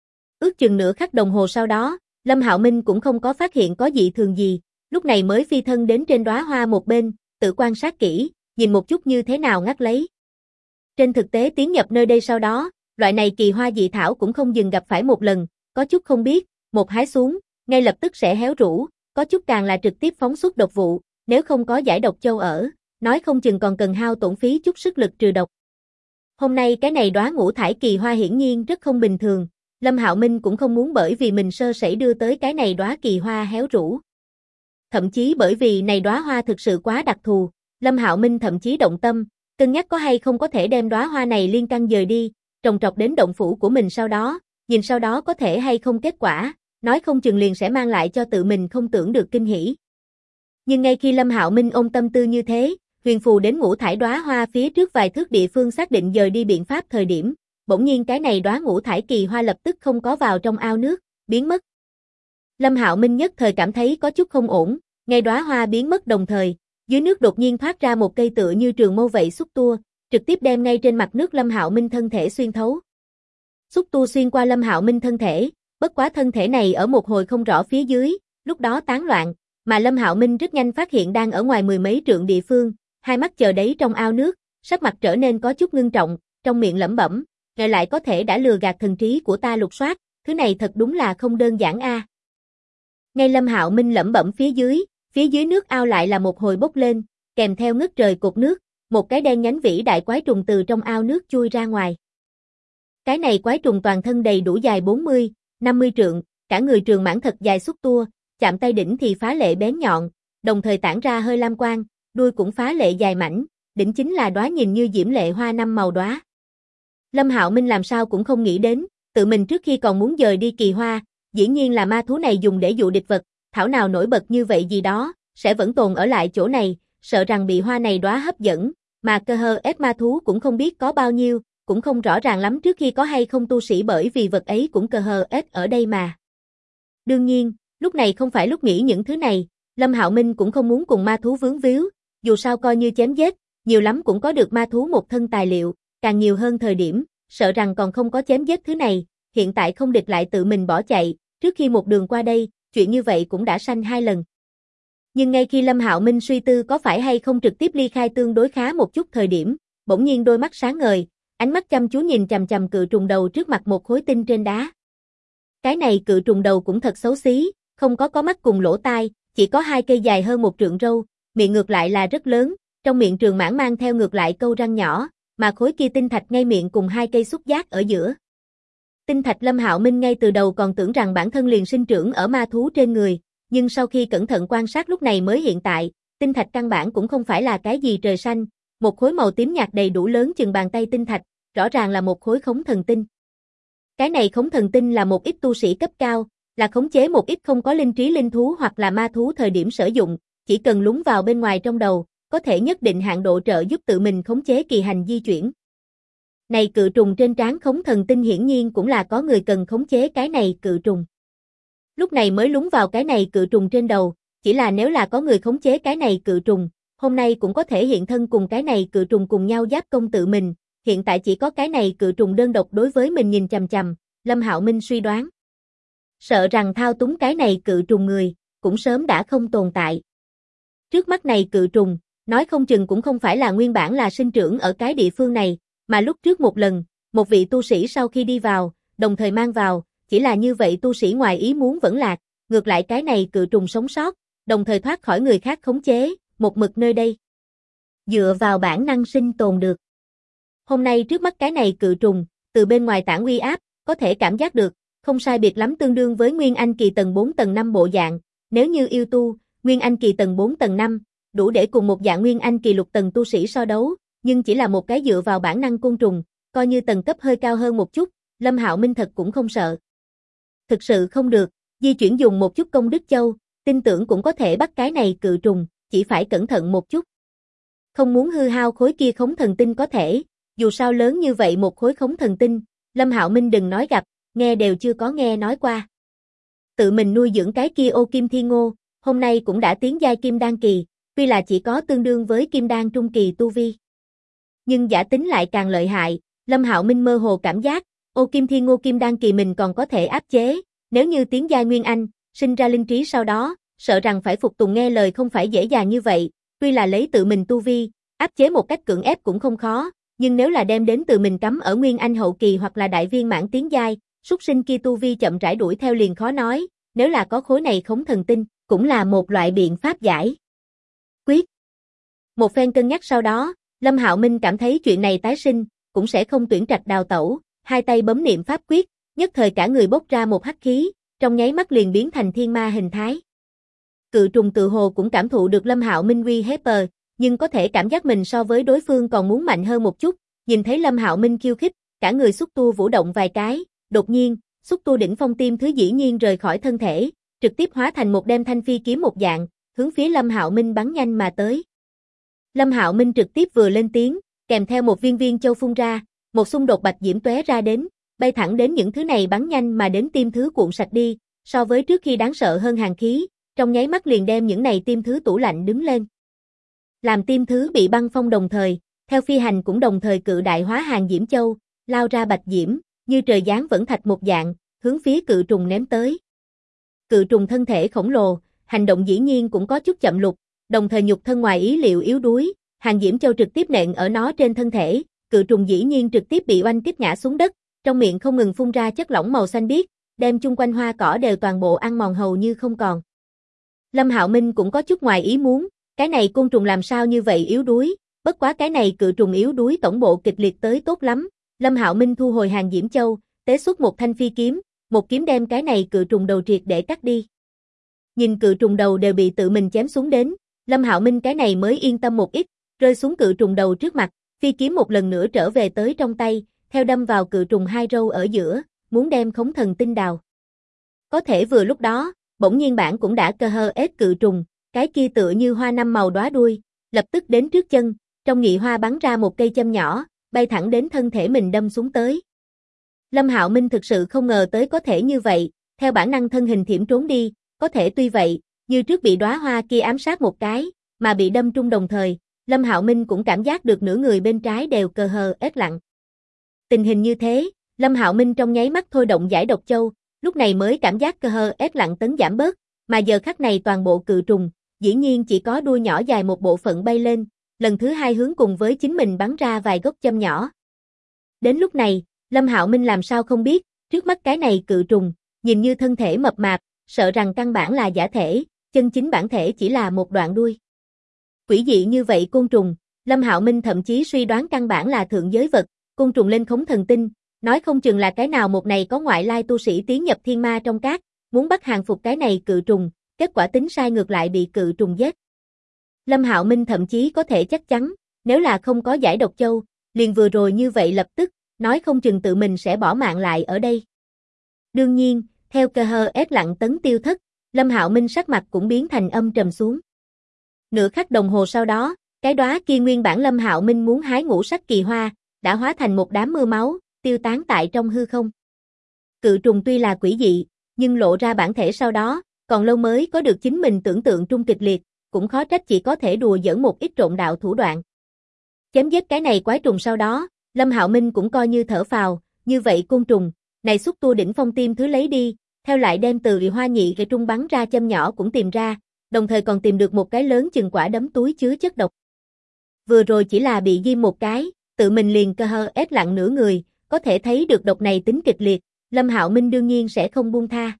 Ước chừng nửa khắc đồng hồ sau đó, Lâm Hạo Minh cũng không có phát hiện có dị thường gì, lúc này mới phi thân đến trên đóa hoa một bên, tự quan sát kỹ, nhìn một chút như thế nào ngắt lấy. Trên thực tế tiến nhập nơi đây sau đó, loại này kỳ hoa dị thảo cũng không dừng gặp phải một lần, có chút không biết, một hái xuống, ngay lập tức sẽ héo rũ, có chút càng là trực tiếp phóng xuất độc vụ, nếu không có giải độc châu ở, nói không chừng còn cần hao tổn phí chút sức lực trừ độc. Hôm nay cái này đóa ngũ thải kỳ hoa hiển nhiên rất không bình thường, Lâm Hạo Minh cũng không muốn bởi vì mình sơ sẩy đưa tới cái này đóa kỳ hoa héo rũ. Thậm chí bởi vì này đóa hoa thực sự quá đặc thù, Lâm Hạo Minh thậm chí động tâm, cân nhắc có hay không có thể đem đóa hoa này liên căn dời đi, trồng trọt đến động phủ của mình sau đó, nhìn sau đó có thể hay không kết quả, nói không chừng liền sẽ mang lại cho tự mình không tưởng được kinh hỉ. Nhưng ngay khi Lâm Hạo Minh ôm tâm tư như thế, huyền phù đến ngũ thải đóa hoa phía trước vài thước địa phương xác định dời đi biện pháp thời điểm, bỗng nhiên cái này đóa ngũ thải kỳ hoa lập tức không có vào trong ao nước, biến mất. Lâm Hạo Minh nhất thời cảm thấy có chút không ổn, ngay đóa hoa biến mất đồng thời, dưới nước đột nhiên thoát ra một cây tựa như trường mâu vậy xúc tua, trực tiếp đem ngay trên mặt nước Lâm Hạo Minh thân thể xuyên thấu. Xúc tua xuyên qua Lâm Hạo Minh thân thể, bất quá thân thể này ở một hồi không rõ phía dưới, lúc đó tán loạn, mà Lâm Hạo Minh rất nhanh phát hiện đang ở ngoài mười mấy trượng địa phương, hai mắt chờ đấy trong ao nước, sắc mặt trở nên có chút ngưng trọng, trong miệng lẩm bẩm, ngài lại có thể đã lừa gạt thần trí của ta lục soát, thứ này thật đúng là không đơn giản a. Ngay Lâm Hạo Minh lẩm bẩm phía dưới nước ao lại là một hồi bốc lên, kèm theo ngất trời cột nước, một cái đen nhánh vĩ đại quái trùng từ trong ao nước chui ra ngoài. Cái này quái trùng toàn thân đầy đủ dài 40, 50 trượng, cả người trường mãn thật dài xúc tua, chạm tay đỉnh thì phá lệ bén nhọn, đồng thời tản ra hơi lam quang, đuôi cũng phá lệ dài mảnh, đỉnh chính là đóa nhìn như diễm lệ hoa năm màu đóa. Lâm Hạo Minh làm sao cũng không nghĩ đến, tự mình trước khi còn muốn dời đi kỳ hoa, dĩ nhiên là ma thú này dùng để dụ địch vật, thảo nào nổi bật như vậy gì đó, sẽ vẫn tồn ở lại chỗ này, sợ rằng bị hoa này đóa hấp dẫn, mà cơ hơ ép ma thú cũng không biết có bao nhiêu, cũng không rõ ràng lắm trước khi có hay không tu sĩ bởi vì vật ấy cũng cơ hơ ép ở đây mà. Đương nhiên, lúc này không phải lúc nghĩ những thứ này, Lâm Hạo Minh cũng không muốn cùng ma thú vướng víu, dù sao coi như chém giết, nhiều lắm cũng có được ma thú một thân tài liệu, càng nhiều hơn thời điểm, sợ rằng còn không có chém giết thứ này, hiện tại không địch lại tự mình bỏ chạy, trước khi một đường qua đây, chuyện như vậy cũng đã sanh hai lần. Nhưng ngay khi Lâm Hạo Minh suy tư có phải hay không trực tiếp ly khai tương đối khá một chút thời điểm, bỗng nhiên đôi mắt sáng ngời, ánh mắt chăm chú nhìn chằm chằm cự trùng đầu trước mặt một khối tinh trên đá. Cái này cự trùng đầu cũng thật xấu xí, không có mắt cùng lỗ tai, chỉ có hai cây dài hơn một trượng râu, miệng ngược lại là rất lớn, trong miệng trường mãn mang theo ngược lại câu răng nhỏ, mà khối kia tinh thạch ngay miệng cùng hai cây xúc giác ở giữa. Tinh thạch Lâm Hạo Minh ngay từ đầu còn tưởng rằng bản thân liền sinh trưởng ở ma thú trên người, nhưng sau khi cẩn thận quan sát lúc này mới hiện tại, tinh thạch căn bản cũng không phải là cái gì trời xanh, một khối màu tím nhạt đầy đủ lớn chừng bàn tay tinh thạch, rõ ràng là một khối khống thần tinh. Cái này khống thần tinh là một ít tu sĩ cấp cao, là khống chế một ít không có linh trí linh thú hoặc là ma thú thời điểm sử dụng, chỉ cần lún vào bên ngoài trong đầu, có thể nhất định hạn độ trợ giúp tự mình khống chế kỳ hành di chuyển. Này cự trùng trên trán khống thần tinh hiển nhiên cũng là có người cần khống chế cái này cự trùng. Lúc này mới lún vào cái này cự trùng trên đầu, chỉ là nếu là có người khống chế cái này cự trùng, hôm nay cũng có thể hiện thân cùng cái này cự trùng cùng nhau giáp công tự mình, hiện tại chỉ có cái này cự trùng đơn độc đối với mình nhìn chằm chằm, Lâm Hạo Minh suy đoán. Sợ rằng thao túng cái này cự trùng người, cũng sớm đã không tồn tại. Trước mắt này cự trùng, nói không chừng cũng không phải là nguyên bản là sinh trưởng ở cái địa phương này, mà lúc trước một lần, một vị tu sĩ sau khi đi vào, đồng thời mang vào, chỉ là như vậy tu sĩ ngoài ý muốn vẫn lạc, ngược lại cái này cự trùng sống sót, đồng thời thoát khỏi người khác khống chế, một mực nơi đây. Dựa vào bản năng sinh tồn được. Hôm nay trước mắt cái này cự trùng, từ bên ngoài tản uy áp, có thể cảm giác được, không sai biệt lắm tương đương với Nguyên Anh kỳ tầng 4 tầng 5 bộ dạng, nếu như yêu tu, Nguyên Anh kỳ tầng 4 tầng 5, đủ để cùng một dạng Nguyên Anh kỳ lục tầng tu sĩ so đấu, nhưng chỉ là một cái dựa vào bản năng côn trùng, coi như tầng cấp hơi cao hơn một chút, Lâm Hạo Minh thật cũng không sợ. Thực sự không được, di chuyển dùng một chút công đức châu, tin tưởng cũng có thể bắt cái này cự trùng, chỉ phải cẩn thận một chút. Không muốn hư hao khối kia khống thần tinh có thể, dù sao lớn như vậy một khối khống thần tinh, Lâm Hạo Minh đừng nói gặp, nghe đều chưa có nghe nói qua. Tự mình nuôi dưỡng cái kia ô kim thiên ngô, hôm nay cũng đã tiến giai kim đan kỳ, tuy là chỉ có tương đương với kim đan trung kỳ tu vi. Nhưng giả tính lại càng lợi hại, Lâm Hạo Minh mơ hồ cảm giác, ô kim thiên ngô kim đan kỳ mình còn có thể áp chế, nếu như tiến giai Nguyên Anh, sinh ra linh trí sau đó, sợ rằng phải phục tùng nghe lời không phải dễ dàng như vậy, tuy là lấy tự mình tu vi, áp chế một cách cưỡng ép cũng không khó, nhưng nếu là đem đến tự mình cắm ở Nguyên Anh hậu kỳ hoặc là đại viên mãn tiến giai, súc sinh kia tu vi chậm rãi đuổi theo liền khó nói, nếu là có khối này khống thần tinh, cũng là một loại biện pháp giải quyết. Một phen cân nhắc sau đó, Lâm Hạo Minh cảm thấy chuyện này tái sinh, cũng sẽ không tuyển trạch đào tẩu, hai tay bấm niệm pháp quyết, nhất thời cả người bốc ra một hắc khí, trong nháy mắt liền biến thành thiên ma hình thái. Cự trùng tự hồ cũng cảm thụ được Lâm Hạo Minh uy hiếp, nhưng có thể cảm giác mình so với đối phương còn muốn mạnh hơn một chút, nhìn thấy Lâm Hạo Minh khiêu khích, cả người xúc tua vũ động vài cái, đột nhiên, xúc tu đỉnh phong tim thứ dĩ nhiên rời khỏi thân thể, trực tiếp hóa thành một đem thanh phi kiếm một dạng, hướng phía Lâm Hạo Minh bắn nhanh mà tới. Lâm Hạo Minh trực tiếp vừa lên tiếng, kèm theo một viên viên châu phun ra, một xung đột bạch diễm tóe ra đến, bay thẳng đến những thứ này bắn nhanh mà đến tim thứ cuộn sạch đi, so với trước khi đáng sợ hơn hàn khí, trong nháy mắt liền đem những này tim thứ tủ lạnh đứng lên. Làm tim thứ bị băng phong đồng thời, theo phi hành cũng đồng thời cự đại hóa hàng diễm châu, lao ra bạch diễm, như trời giáng vẫn thạch một dạng, hướng phía cự trùng ném tới. Cự trùng thân thể khổng lồ, hành động dĩ nhiên cũng có chút chậm lục, đồng thời nhục thân ngoài ý liệu yếu đuối, hàng diễm châu trực tiếp nện ở nó trên thân thể, cự trùng dĩ nhiên trực tiếp bị oanh kích ngã xuống đất, trong miệng không ngừng phun ra chất lỏng màu xanh biếc, đem chung quanh hoa cỏ đều toàn bộ ăn mòn hầu như không còn. Lâm Hạo Minh cũng có chút ngoài ý muốn, cái này côn trùng làm sao như vậy yếu đuối, bất quá cái này cự trùng yếu đuối tổng bộ kịch liệt tới tốt lắm. Lâm Hạo Minh thu hồi hàng diễm châu, tế xuất một thanh phi kiếm, một kiếm đem cái này cự trùng đầu triệt để cắt đi. Nhìn cự trùng đầu đều bị tự mình chém xuống đến, Lâm Hạo Minh cái này mới yên tâm một ít, rơi xuống cự trùng đầu trước mặt, phi kiếm một lần nữa trở về tới trong tay, theo đâm vào cự trùng hai râu ở giữa, muốn đem khống thần tinh đào. Có thể vừa lúc đó, bỗng nhiên bản cũng đã cơ hơ ết cự trùng, cái kia tựa như hoa năm màu đóa đuôi, lập tức đến trước chân, trong nghị hoa bắn ra một cây châm nhỏ, bay thẳng đến thân thể mình đâm xuống tới. Lâm Hạo Minh thực sự không ngờ tới có thể như vậy, theo bản năng thân hình thiểm trốn đi, có thể tuy vậy, như trước bị đóa hoa kia ám sát một cái, mà bị đâm trúng đồng thời, Lâm Hạo Minh cũng cảm giác được nửa người bên trái đều cơ hờ ết lặng. Tình hình như thế, Lâm Hạo Minh trong nháy mắt thôi động giải độc châu, lúc này mới cảm giác cơ hờ ết lặng tấn giảm bớt, mà giờ khắc này toàn bộ cự trùng, dĩ nhiên chỉ có đuôi nhỏ dài một bộ phận bay lên, lần thứ hai hướng cùng với chính mình bắn ra vài gốc châm nhỏ. Đến lúc này, Lâm Hạo Minh làm sao không biết, trước mắt cái này cự trùng, nhìn như thân thể mập mạp, sợ rằng căn bản là giả thể, chân chính bản thể chỉ là một đoạn đuôi. Quỷ dị như vậy côn trùng, Lâm Hạo Minh thậm chí suy đoán căn bản là thượng giới vật, côn trùng lên khống thần tinh, nói không chừng là cái nào một này có ngoại lai tu sĩ tiến nhập thiên ma trong cát, muốn bắt hàng phục cái này cự trùng, kết quả tính sai ngược lại bị cự trùng giết. Lâm Hạo Minh thậm chí có thể chắc chắn, nếu là không có giải độc châu, liền vừa rồi như vậy lập tức, nói không chừng tự mình sẽ bỏ mạng lại ở đây. Đương nhiên, theo cơ hơ ết lặng tấn tiêu thất, Lâm Hạo Minh sắc mặt cũng biến thành âm trầm xuống. Nửa khắc đồng hồ sau đó, cái đóa kia nguyên bản Lâm Hạo Minh muốn hái ngũ sắc kỳ hoa, đã hóa thành một đám mưa máu, tiêu tán tại trong hư không. Cự trùng tuy là quỷ dị, nhưng lộ ra bản thể sau đó, còn lâu mới có được chính mình tưởng tượng trung kịch liệt, cũng khó trách chỉ có thể đùa giỡn một ít trộn đạo thủ đoạn. Chém giết cái này quái trùng sau đó, Lâm Hạo Minh cũng coi như thở phào, như vậy côn trùng, này xúc tua đỉnh phong tim thứ lấy đi, theo lại đem từ hoa nhị cái trung bắn ra châm nhỏ cũng tìm ra, đồng thời còn tìm được một cái lớn chừng quả đấm túi chứa chất độc. Vừa rồi chỉ là bị ghim một cái, tự mình liền cơ hơ ết lặng nửa người, có thể thấy được độc này tính kịch liệt, Lâm Hạo Minh đương nhiên sẽ không buông tha.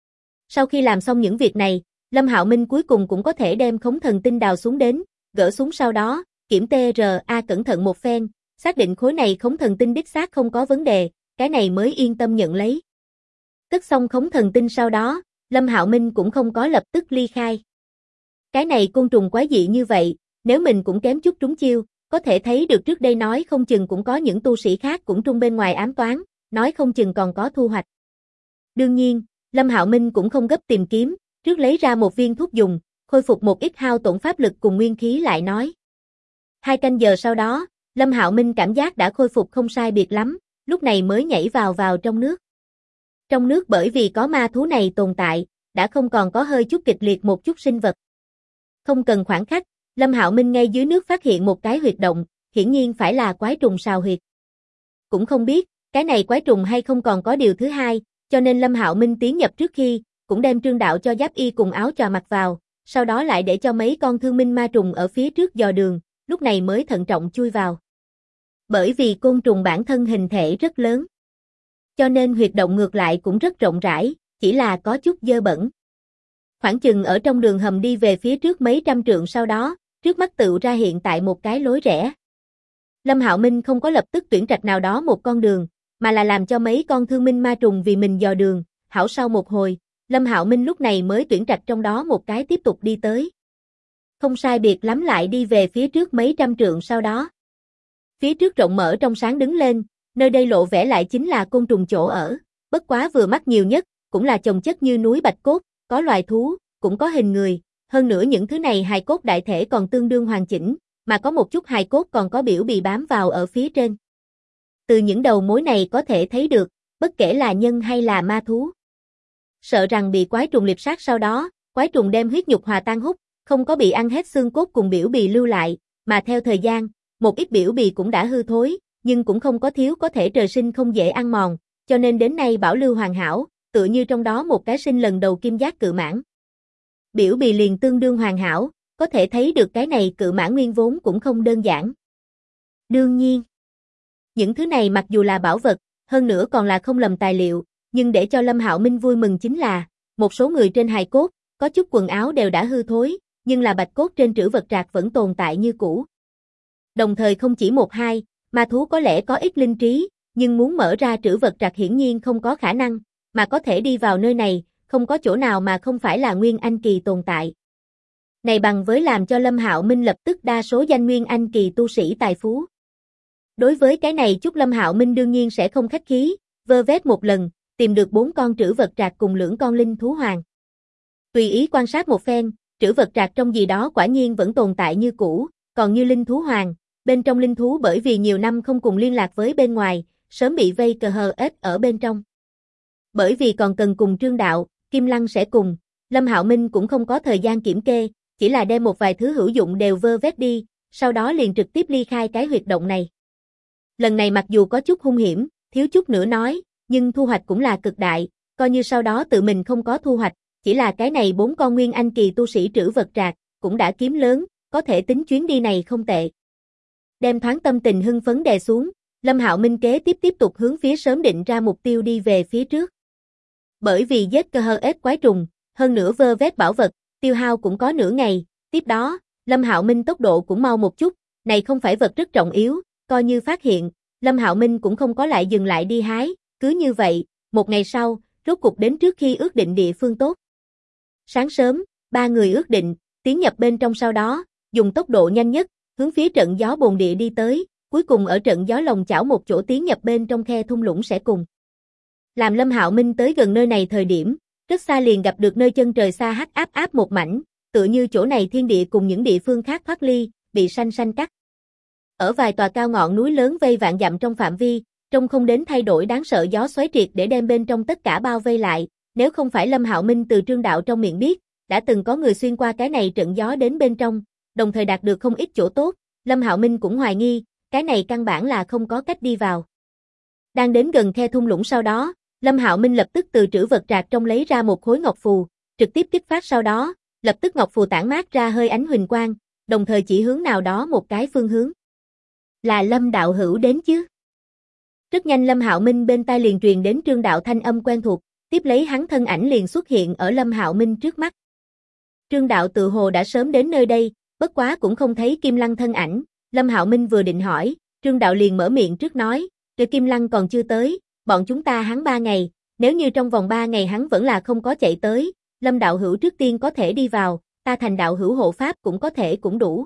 Sau khi làm xong những việc này, Lâm Hạo Minh cuối cùng cũng có thể đem khống thần tinh đào xuống đến, gỡ xuống sau đó, kiểm TRA cẩn thận một phen, xác định khối này khống thần tinh đích xác không có vấn đề, cái này mới yên tâm nhận lấy. Cất xong khống thần tinh sau đó, Lâm Hạo Minh cũng không có lập tức ly khai. Cái này côn trùng quái dị như vậy, nếu mình cũng kém chút trúng chiêu, có thể thấy được trước đây nói không chừng cũng có những tu sĩ khác cũng trung bên ngoài ám toán, nói không chừng còn có thu hoạch. Đương nhiên, Lâm Hạo Minh cũng không gấp tìm kiếm, trước lấy ra một viên thuốc dùng, khôi phục một ít hao tổn pháp lực cùng nguyên khí lại nói. 2 canh giờ sau đó, Lâm Hạo Minh cảm giác đã khôi phục không sai biệt lắm, lúc này mới nhảy vào trong nước. Trong nước bởi vì có ma thú này tồn tại, đã không còn có hơi chút kịch liệt một chút sinh vật. Không cần khoảng khắc, Lâm Hạo Minh ngay dưới nước phát hiện một cái huyệt động, hiển nhiên phải là quái trùng sào huyệt. Cũng không biết, cái này quái trùng hay không còn có điều thứ hai, cho nên Lâm Hạo Minh tiến nhập trước khi, cũng đem Trương Đạo cho giáp y cùng áo choàng mặc vào, sau đó lại để cho mấy con thương minh ma trùng ở phía trước dò đường, lúc này mới thận trọng chui vào. Bởi vì côn trùng bản thân hình thể rất lớn, cho nên huyệt động ngược lại cũng rất rộng rãi, chỉ là có chút dơ bẩn. Khoảng chừng ở trong đường hầm đi về phía trước mấy trăm trượng sau đó, trước mắt tựu ra hiện tại một cái lối rẽ. Lâm Hạo Minh không có lập tức tuyển trạch nào đó một con đường, mà là làm cho mấy con thương minh ma trùng vì mình dò đường, hảo sau một hồi, Lâm Hạo Minh lúc này mới tuyển trạch trong đó một cái tiếp tục đi tới. Không sai biệt lắm lại đi về phía trước mấy trăm trượng sau đó. Phía trước rộng mở trong sáng đứng lên, nơi đây lộ vẻ lại chính là côn trùng chỗ ở, bất quá vừa mắt nhiều nhất, cũng là chồng chất như núi bạch cốt, có loài thú, cũng có hình người, hơn nữa những thứ này hài cốt đại thể còn tương đương hoàn chỉnh, mà có một chút hài cốt còn có biểu bì bám vào ở phía trên. Từ những đầu mối này có thể thấy được, bất kể là nhân hay là ma thú. Sợ rằng bị quái trùng liệp sát sau đó, quái trùng đem huyết nhục hòa tan hút, không có bị ăn hết xương cốt cùng biểu bì lưu lại, mà theo thời gian, một ít biểu bì cũng đã hư thối, nhưng cũng không có thiếu có thể trời sinh không dễ ăn mòn, cho nên đến nay bảo lưu hoàn hảo, tựa như trong đó một cái sinh lần đầu kim giác cự mãng. Biểu bì liền tương đương hoàn hảo, có thể thấy được cái này cự mãng nguyên vốn cũng không đơn giản. Đương nhiên, những thứ này mặc dù là bảo vật, hơn nữa còn là không lầm tài liệu, nhưng để cho Lâm Hạo Minh vui mừng chính là, một số người trên hài cốt, có chút quần áo đều đã hư thối, nhưng là bạch cốt trên trữ vật trạc vẫn tồn tại như cũ. Đồng thời không chỉ một hai, ma thú có lẽ có ít linh trí, nhưng muốn mở ra trữ vật trạc hiển nhiên không có khả năng, mà có thể đi vào nơi này, không có chỗ nào mà không phải là Nguyên Anh kỳ tồn tại. Này bằng với làm cho Lâm Hạo Minh lập tức đa số danh Nguyên Anh kỳ tu sĩ tài phú. Đối với cái này chút Lâm Hạo Minh đương nhiên sẽ không khách khí, vơ vét một lần, tìm được 4 con trữ vật trạc cùng lưỡng con linh thú hoàng. Tùy ý quan sát một phen, trữ vật trạc trong gì đó quả nhiên vẫn tồn tại như cũ, còn như linh thú hoàng, bên trong linh thú bởi vì nhiều năm không cùng liên lạc với bên ngoài, sớm bị vây cờ hờ ếch ở bên trong. Bởi vì còn cần cùng Trương Đạo, Kim Lăng sẽ cùng, Lâm Hạo Minh cũng không có thời gian kiểm kê, chỉ là đem một vài thứ hữu dụng đều vơ vét đi, sau đó liền trực tiếp ly khai cái huyệt động này. Lần này mặc dù có chút hung hiểm, thiếu chút nữa nói, nhưng thu hoạch cũng là cực đại, coi như sau đó tự mình không có thu hoạch, chỉ là cái này 4 con Nguyên Anh kỳ tu sĩ trữ vật trạc, cũng đã kiếm lớn, có thể tính chuyến đi này không tệ. Đem thoáng tâm tình hưng phấn đè xuống, Lâm Hạo Minh kế tiếp tục hướng phía sớm định ra mục tiêu đi về phía trước. Bởi vì giết cơ hơ ếch quái trùng, hơn nữa vơ vét bảo vật, tiêu hao cũng có nửa ngày, tiếp đó, Lâm Hạo Minh tốc độ cũng mau một chút, này không phải vật rất trọng yếu, coi như phát hiện, Lâm Hạo Minh cũng không có lại dừng lại đi hái, cứ như vậy, một ngày sau, rốt cục đến trước khi ước định địa phương tốt. Sáng sớm, 3 người ước định, tiến nhập bên trong sau đó, dùng tốc độ nhanh nhất, hướng phía trận gió bồn địa đi tới, cuối cùng ở trận gió lồng chảo một chỗ tiến nhập bên trong khe thung lũng sẽ cùng. Làm Lâm Hạo Minh tới gần nơi này thời điểm, rất xa liền gặp được nơi chân trời xa hắc áp một mảnh, tựa như chỗ này thiên địa cùng những địa phương khác thoát ly, bị xanh xanh cắt. Ở vài tòa cao ngọn núi lớn vây vạn dặm trong phạm vi, trông không đến thay đổi đáng sợ gió xoáy triệt để đem bên trong tất cả bao vây lại, nếu không phải Lâm Hạo Minh từ Trương Đạo trong miệng biết, đã từng có người xuyên qua cái này trận gió đến bên trong, đồng thời đạt được không ít chỗ tốt, Lâm Hạo Minh cũng hoài nghi, cái này căn bản là không có cách đi vào. Đang đến gần khe thung lũng sau đó, Lâm Hạo Minh lập tức từ trữ vật trạc trong lấy ra một khối ngọc phù, trực tiếp kích phát sau đó, lập tức ngọc phù tản mát ra hơi ánh huỳnh quang, đồng thời chỉ hướng nào đó một cái phương hướng. Là Lâm đạo hữu đến chứ? Rất nhanh Lâm Hạo Minh bên tai liền truyền đến Trương Đạo thanh âm quen thuộc, tiếp lấy hắn thân ảnh liền xuất hiện ở Lâm Hạo Minh trước mắt. Trương Đạo tự hồ đã sớm đến nơi đây, bất quá cũng không thấy Kim Lăng thân ảnh, Lâm Hạo Minh vừa định hỏi, Trương Đạo liền mở miệng trước nói, Kim Lăng còn chưa tới, bọn chúng ta hắn 3 ngày, nếu như trong vòng 3 ngày hắn vẫn là không có chạy tới, Lâm đạo hữu trước tiên có thể đi vào, ta thành đạo hữu hộ pháp cũng có thể cũng đủ.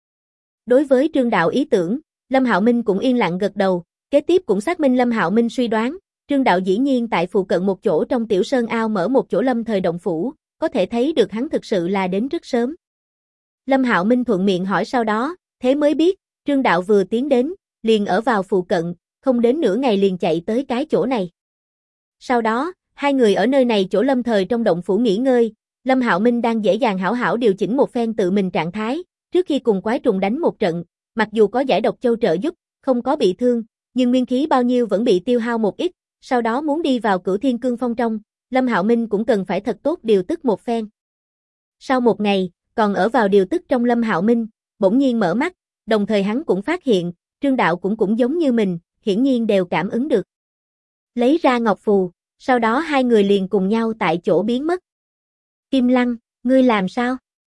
Đối với Trương Đạo ý tưởng, Lâm Hạo Minh cũng yên lặng gật đầu, kế tiếp cũng xác minh Lâm Hạo Minh suy đoán, Trương Đạo dĩ nhiên tại phụ cận một chỗ trong tiểu sơn ao mở một chỗ lâm thời động phủ, có thể thấy được hắn thực sự là đến rất sớm. Lâm Hạo Minh thuận miệng hỏi sau đó, thế mới biết, Trương Đạo vừa tiến đến, liền ở vào phụ cận, không đến nửa ngày liền chạy tới cái chỗ này. Sau đó, hai người ở nơi này chỗ lâm thời trong động phủ nghỉ ngơi, Lâm Hạo Minh đang dễ dàng hảo hảo điều chỉnh một phen tự mình trạng thái, trước khi cùng quái trùng đánh một trận, mặc dù có giải độc châu trợ giúp, không có bị thương, nhưng nguyên khí bao nhiêu vẫn bị tiêu hao một ít, sau đó muốn đi vào Cửu Thiên Cương Phong trong, Lâm Hạo Minh cũng cần phải thật tốt điều tức một phen. Sau một ngày, còn ở vào điều tức trong Lâm Hạo Minh, bỗng nhiên mở mắt, đồng thời hắn cũng phát hiện, Trương Đạo cũng giống như mình, hiển nhiên đều cảm ứng được. Lấy ra ngọc phù, sau đó hai người liền cùng nhau tại chỗ biến mất. Kim Lăng, ngươi làm sao?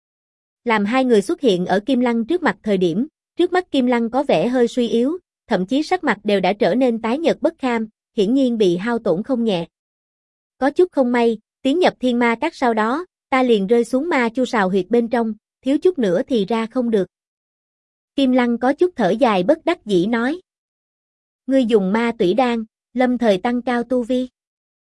Làm hai người xuất hiện ở Kim Lăng trước mặt thời điểm, trước mắt Kim Lăng có vẻ hơi suy yếu, thậm chí sắc mặt đều đã trở nên tái nhợt bất kham, hiển nhiên bị hao tổn không nhẹ. Có chút không may, tiến nhập thiên ma các sau đó, ta liền rơi xuống ma chu sào huyệt bên trong, thiếu chút nữa thì ra không được. Kim Lăng có chút thở dài bất đắc dĩ nói. Ngươi dùng ma tủy đan, lâm thời tăng cao tu vi.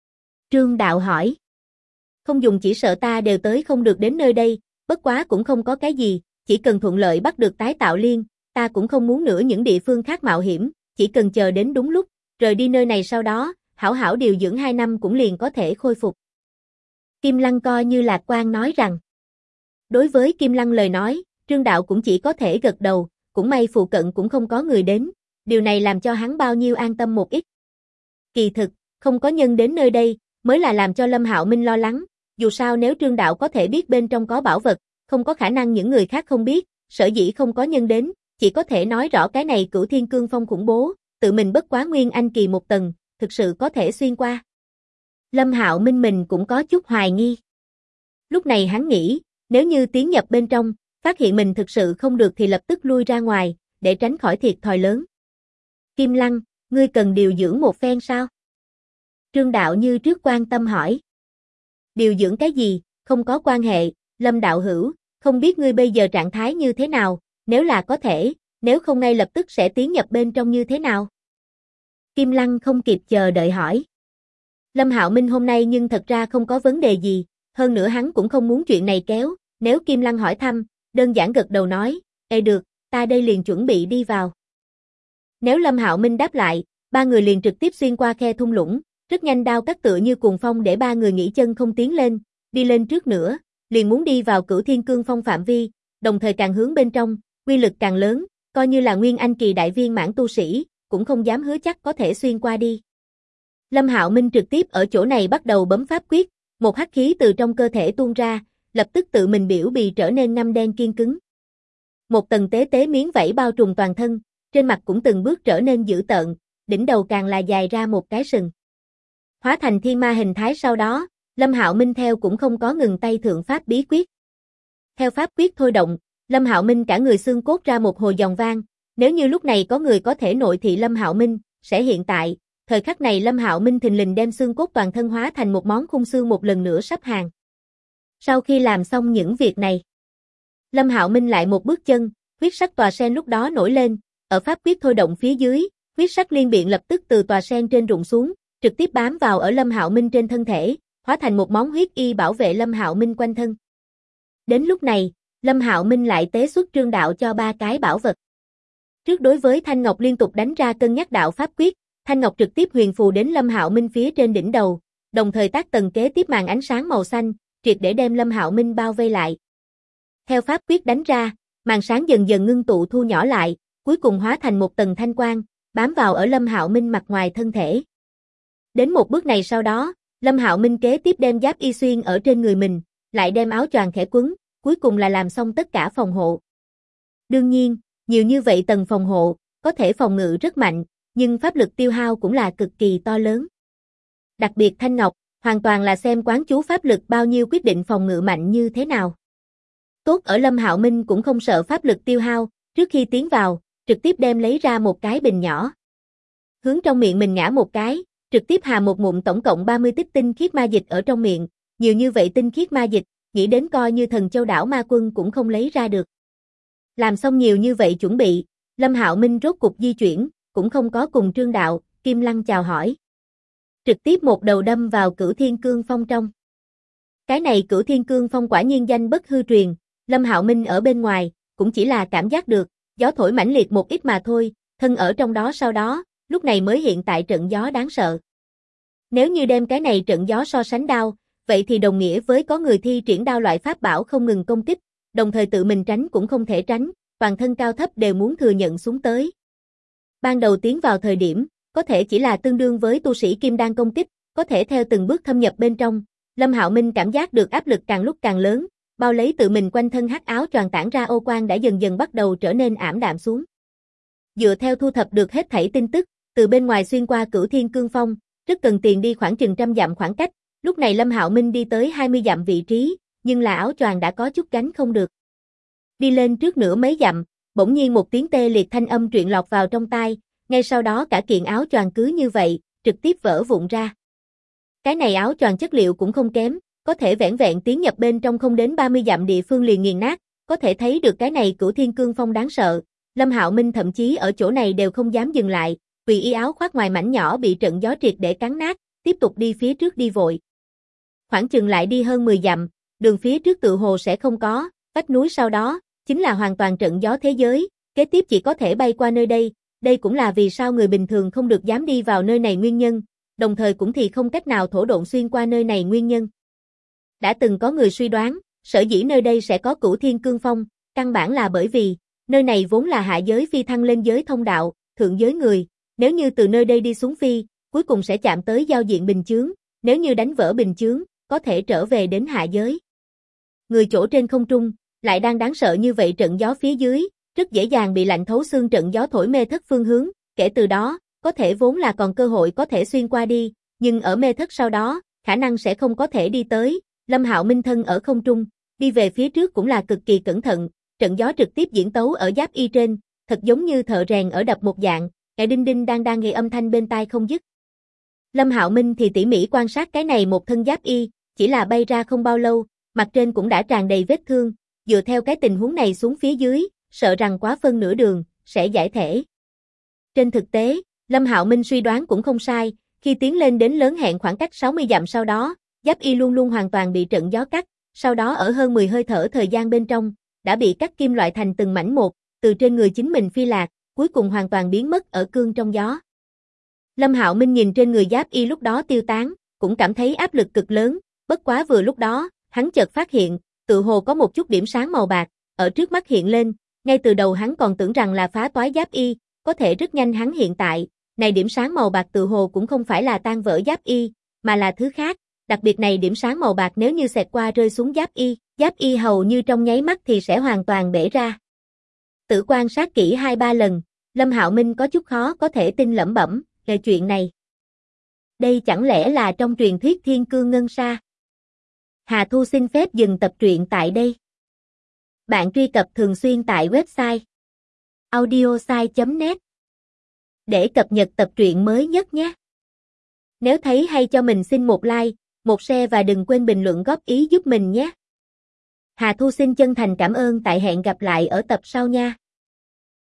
Trương Đạo hỏi. Không dùng, chỉ sợ ta đều tới không được đến nơi đây, bất quá cũng không có cái gì, chỉ cần thuận lợi bắt được tái tạo liên, ta cũng không muốn nữa những địa phương khác mạo hiểm, chỉ cần chờ đến đúng lúc, rời đi nơi này sau đó, hảo hảo điều dưỡng 2 năm cũng liền có thể khôi phục. Kim Lăng coi như lạc quan nói rằng. Đối với Kim Lăng lời nói, Trương Đạo cũng chỉ có thể gật đầu, cũng may phụ cận cũng không có người đến, điều này làm cho hắn bao nhiêu an tâm một ít. Kỳ thực, không có nhân đến nơi đây, mới là làm cho Lâm Hạo Minh lo lắng, dù sao nếu Trương Đạo có thể biết bên trong có bảo vật, không có khả năng những người khác không biết, sở dĩ không có nhân đến, chỉ có thể nói rõ cái này Cửu Thiên Cương Phong khủng bố, tự mình bất quá Nguyên Anh kỳ một tầng, thực sự có thể xuyên qua. Lâm Hạo Minh mình cũng có chút hoài nghi. Lúc này hắn nghĩ, nếu như tiến nhập bên trong, phát hiện mình thực sự không được thì lập tức lui ra ngoài, để tránh khỏi thiệt thòi lớn. Kim Lăng, ngươi cần điều dưỡng một phen sao? Trương Đạo như trước quan tâm hỏi. Điều dưỡng cái gì, không có quan hệ, Lâm đạo hữu, không biết ngươi bây giờ trạng thái như thế nào, nếu là có thể, nếu không ngay lập tức sẽ tiến nhập bên trong như thế nào? Kim Lăng không kịp chờ đợi hỏi. Lâm Hạo Minh hôm nay nhưng thật ra không có vấn đề gì, hơn nữa hắn cũng không muốn chuyện này kéo, nếu Kim Lăng hỏi thăm, đơn giản gật đầu nói, được, ta đây liền chuẩn bị đi vào. Nếu Lâm Hạo Minh đáp lại, ba người liền trực tiếp xuyên qua khe thung lũng, rất nhanh đao cắt tựa như cuồng phong để ba người nghỉ chân không tiến lên, đi lên trước nữa, liền muốn đi vào Cửu Thiên Cương Phong phạm vi, đồng thời càng hướng bên trong, uy lực càng lớn, coi như là Nguyên Anh kỳ đại viên mãn tu sĩ, cũng không dám hứa chắc có thể xuyên qua đi. Lâm Hạo Minh trực tiếp ở chỗ này bắt đầu bấm pháp quyết, một hắc khí từ trong cơ thể tuôn ra, lập tức tự mình biểu bì trở nên ngăm đen kiên cứng. Một tầng tế tế miếng vảy bao trùm toàn thân, trên mặt cũng từng bước trở nên dữ tợn, đỉnh đầu càng là dài ra một cái sừng. Hóa thành thiên ma hình thái sau đó, Lâm Hạo Minh theo cũng không có ngừng tay thượng pháp bí quyết. Theo pháp quyết thôi động, Lâm Hạo Minh cả người xương cốt ra một hồi giòn vang, nếu như lúc này có người có thể nội thị Lâm Hạo Minh, sẽ hiện tại, thời khắc này Lâm Hạo Minh thình lình đem xương cốt toàn thân hóa thành một món khung xương một lần nữa sắp hàng. Sau khi làm xong những việc này, Lâm Hạo Minh lại một bước chân, huyết sắc tòa sen lúc đó nổi lên, ở pháp quyết thôi động phía dưới, huyết sắc liên biện lập tức từ tòa sen trên rụng xuống, trực tiếp bám vào ở Lâm Hạo Minh trên thân thể, hóa thành một món huyết y bảo vệ Lâm Hạo Minh quanh thân. Đến lúc này, Lâm Hạo Minh lại tế xuất Trương Đạo cho 3 cái bảo vật. Trước đối với Thanh Ngọc liên tục đánh ra cân nhắc đạo pháp quyết, Thanh Ngọc trực tiếp huyền phù đến Lâm Hạo Minh phía trên đỉnh đầu, đồng thời tác tầng kế tiếp màn ánh sáng màu xanh, triệt để đem Lâm Hạo Minh bao vây lại. Theo pháp quyết đánh ra, màn sáng dần dần ngưng tụ thu nhỏ lại, cuối cùng hóa thành một tầng thanh quang, bám vào ở Lâm Hạo Minh mặt ngoài thân thể. Đến một bước này sau đó, Lâm Hạo Minh kế tiếp đem giáp y xuyên ở trên người mình, lại đem áo choàng khẽ quấn, cuối cùng là làm xong tất cả phòng hộ. Đương nhiên, nhiều như vậy tầng phòng hộ, có thể phòng ngự rất mạnh, nhưng pháp lực tiêu hao cũng là cực kỳ to lớn. Đặc biệt Thanh Ngọc, hoàn toàn là xem quán chú pháp lực bao nhiêu quyết định phòng ngự mạnh như thế nào. Tốt ở Lâm Hạo Minh cũng không sợ pháp lực tiêu hao, trước khi tiến vào, trực tiếp đem lấy ra một cái bình nhỏ. Hướng trong miệng mình ngã một cái, trực tiếp hà một ngụm tổng cộng 30 tích tinh khiết ma dịch ở trong miệng, nhiều như vậy tinh khiết ma dịch, nghĩ đến coi như thần châu đảo ma quân cũng không lấy ra được. Làm xong nhiều như vậy chuẩn bị, Lâm Hạo Minh rốt cục di chuyển, cũng không có cùng Trương Đạo, Kim Lăng chào hỏi. Trực tiếp một đầu đâm vào Cửu Thiên Cương Phong trong. Cái này Cửu Thiên Cương Phong quả nhiên danh bất hư truyền, Lâm Hạo Minh ở bên ngoài, cũng chỉ là cảm giác được, gió thổi mãnh liệt một ít mà thôi, thân ở trong đó sau đó, lúc này mới hiện tại trận gió đáng sợ. Nếu như đem cái này trận gió so sánh đao, vậy thì đồng nghĩa với có người thi triển đao loại pháp bảo không ngừng công kích, đồng thời tự mình tránh cũng không thể tránh, toàn thân cao thấp đều muốn thừa nhận xuống tới. Ban đầu tiến vào thời điểm, có thể chỉ là tương đương với tu sĩ kim đan công kích, có thể theo từng bước thâm nhập bên trong, Lâm Hạo Minh cảm giác được áp lực càng lúc càng lớn, bao lấy tự mình quanh thân hắc áo choàng tản ra ô quang đã dần dần bắt đầu trở nên ảm đạm xuống. Dựa theo thu thập được hết thảy tin tức, từ bên ngoài xuyên qua Cửu Thiên Cương Phong, rất cần tiền đi khoảng chừng 100 dặm khoảng cách, lúc này Lâm Hạo Minh đi tới 20 dặm vị trí, nhưng là áo choàng đã có chút gánh không được. Đi lên trước nửa mấy dặm, bỗng nhiên một tiếng tê liệt thanh âm truyền lọt vào trong tai, ngay sau đó cả kiện áo choàng cứ như vậy, trực tiếp vỡ vụn ra. Cái này áo choàng chất liệu cũng không kém, có thể vẻn vẹn tiến nhập bên trong không đến 30 dặm địa phương liền nghiền nát, có thể thấy được cái này Cửu Thiên Cương Phong đáng sợ. Lâm Hạo Minh thậm chí ở chỗ này đều không dám dừng lại, vì y áo khoác ngoài mảnh nhỏ bị trận gió triệt để cắn nát, tiếp tục đi phía trước đi vội. Khoảng chừng lại đi hơn 10 dặm, đường phía trước tự hồ sẽ không có, vách núi sau đó, chính là hoàn toàn trận gió thế giới, kế tiếp chỉ có thể bay qua nơi đây, đây cũng là vì sao người bình thường không được dám đi vào nơi này nguyên nhân, đồng thời cũng thì không cách nào thổ độn xuyên qua nơi này nguyên nhân. Đã từng có người suy đoán, sở dĩ nơi đây sẽ có Cửu Thiên Cương Phong, căn bản là bởi vì, nơi này vốn là hạ giới phi thăng lên giới thông đạo, thượng giới người, nếu như từ nơi đây đi xuống phi, cuối cùng sẽ chạm tới giao diện bình chướng, nếu như đánh vỡ bình chướng, có thể trở về đến hạ giới. Người chỗ trên không trung, lại đang đáng sợ như vậy trận gió phía dưới, rất dễ dàng bị lạnh thấu xương trận gió thổi mê thất phương hướng, kể từ đó, có thể vốn là còn cơ hội có thể xuyên qua đi, nhưng ở mê thất sau đó, khả năng sẽ không có thể đi tới. Lâm Hạo Minh thân ở không trung, đi về phía trước cũng là cực kỳ cẩn thận, trận gió trực tiếp diễn tấu ở giáp y trên, thật giống như thợ rèn ở đập một dạng, cái đinh đinh đang nghe âm thanh bên tai không dứt. Lâm Hạo Minh thì tỉ mỉ quan sát cái này một thân giáp y, chỉ là bay ra không bao lâu, mặt trên cũng đã tràn đầy vết thương, dựa theo cái tình huống này xuống phía dưới, sợ rằng quá phân nửa đường, sẽ giải thể. Trên thực tế, Lâm Hạo Minh suy đoán cũng không sai, khi tiến lên đến lớn hẹn khoảng cách 60 dặm sau đó, giáp y luôn luôn hoàn toàn bị trận gió cắt, sau đó ở hơn 10 hơi thở thời gian bên trong, đã bị cắt kim loại thành từng mảnh một, từ trên người chính mình phi lạc, cuối cùng hoàn toàn biến mất ở cương trong gió. Lâm Hạo Minh nhìn trên người giáp y lúc đó tiêu tán, cũng cảm thấy áp lực cực lớn, bất quá vừa lúc đó, hắn chợt phát hiện, tự hồ có một chút điểm sáng màu bạc, ở trước mắt hiện lên, ngay từ đầu hắn còn tưởng rằng là phá toái giáp y, có thể rất nhanh hắn hiện tại, này điểm sáng màu bạc tự hồ cũng không phải là tan vỡ giáp y, mà là thứ khác, đặc biệt này điểm sáng màu bạc nếu như xẹt qua rơi xuống giáp y hầu như trong nháy mắt thì sẽ hoàn toàn bể ra. Tự quan sát kỹ 2-3 lần, Lâm Hạo Minh có chút khó có thể tin lẩm bẩm, về chuyện này. Đây chẳng lẽ là trong truyền thuyết Thiên Cương Ngân Sa? Hà Thu xin phép dừng tập truyện tại đây. Bạn truy cập thường xuyên tại website audiosai.net để cập nhật tập truyện mới nhất nhé. Nếu thấy hay cho mình xin một like, một share và đừng quên bình luận góp ý giúp mình nhé. Hà Thu xin chân thành cảm ơn, tại hẹn gặp lại ở tập sau nha.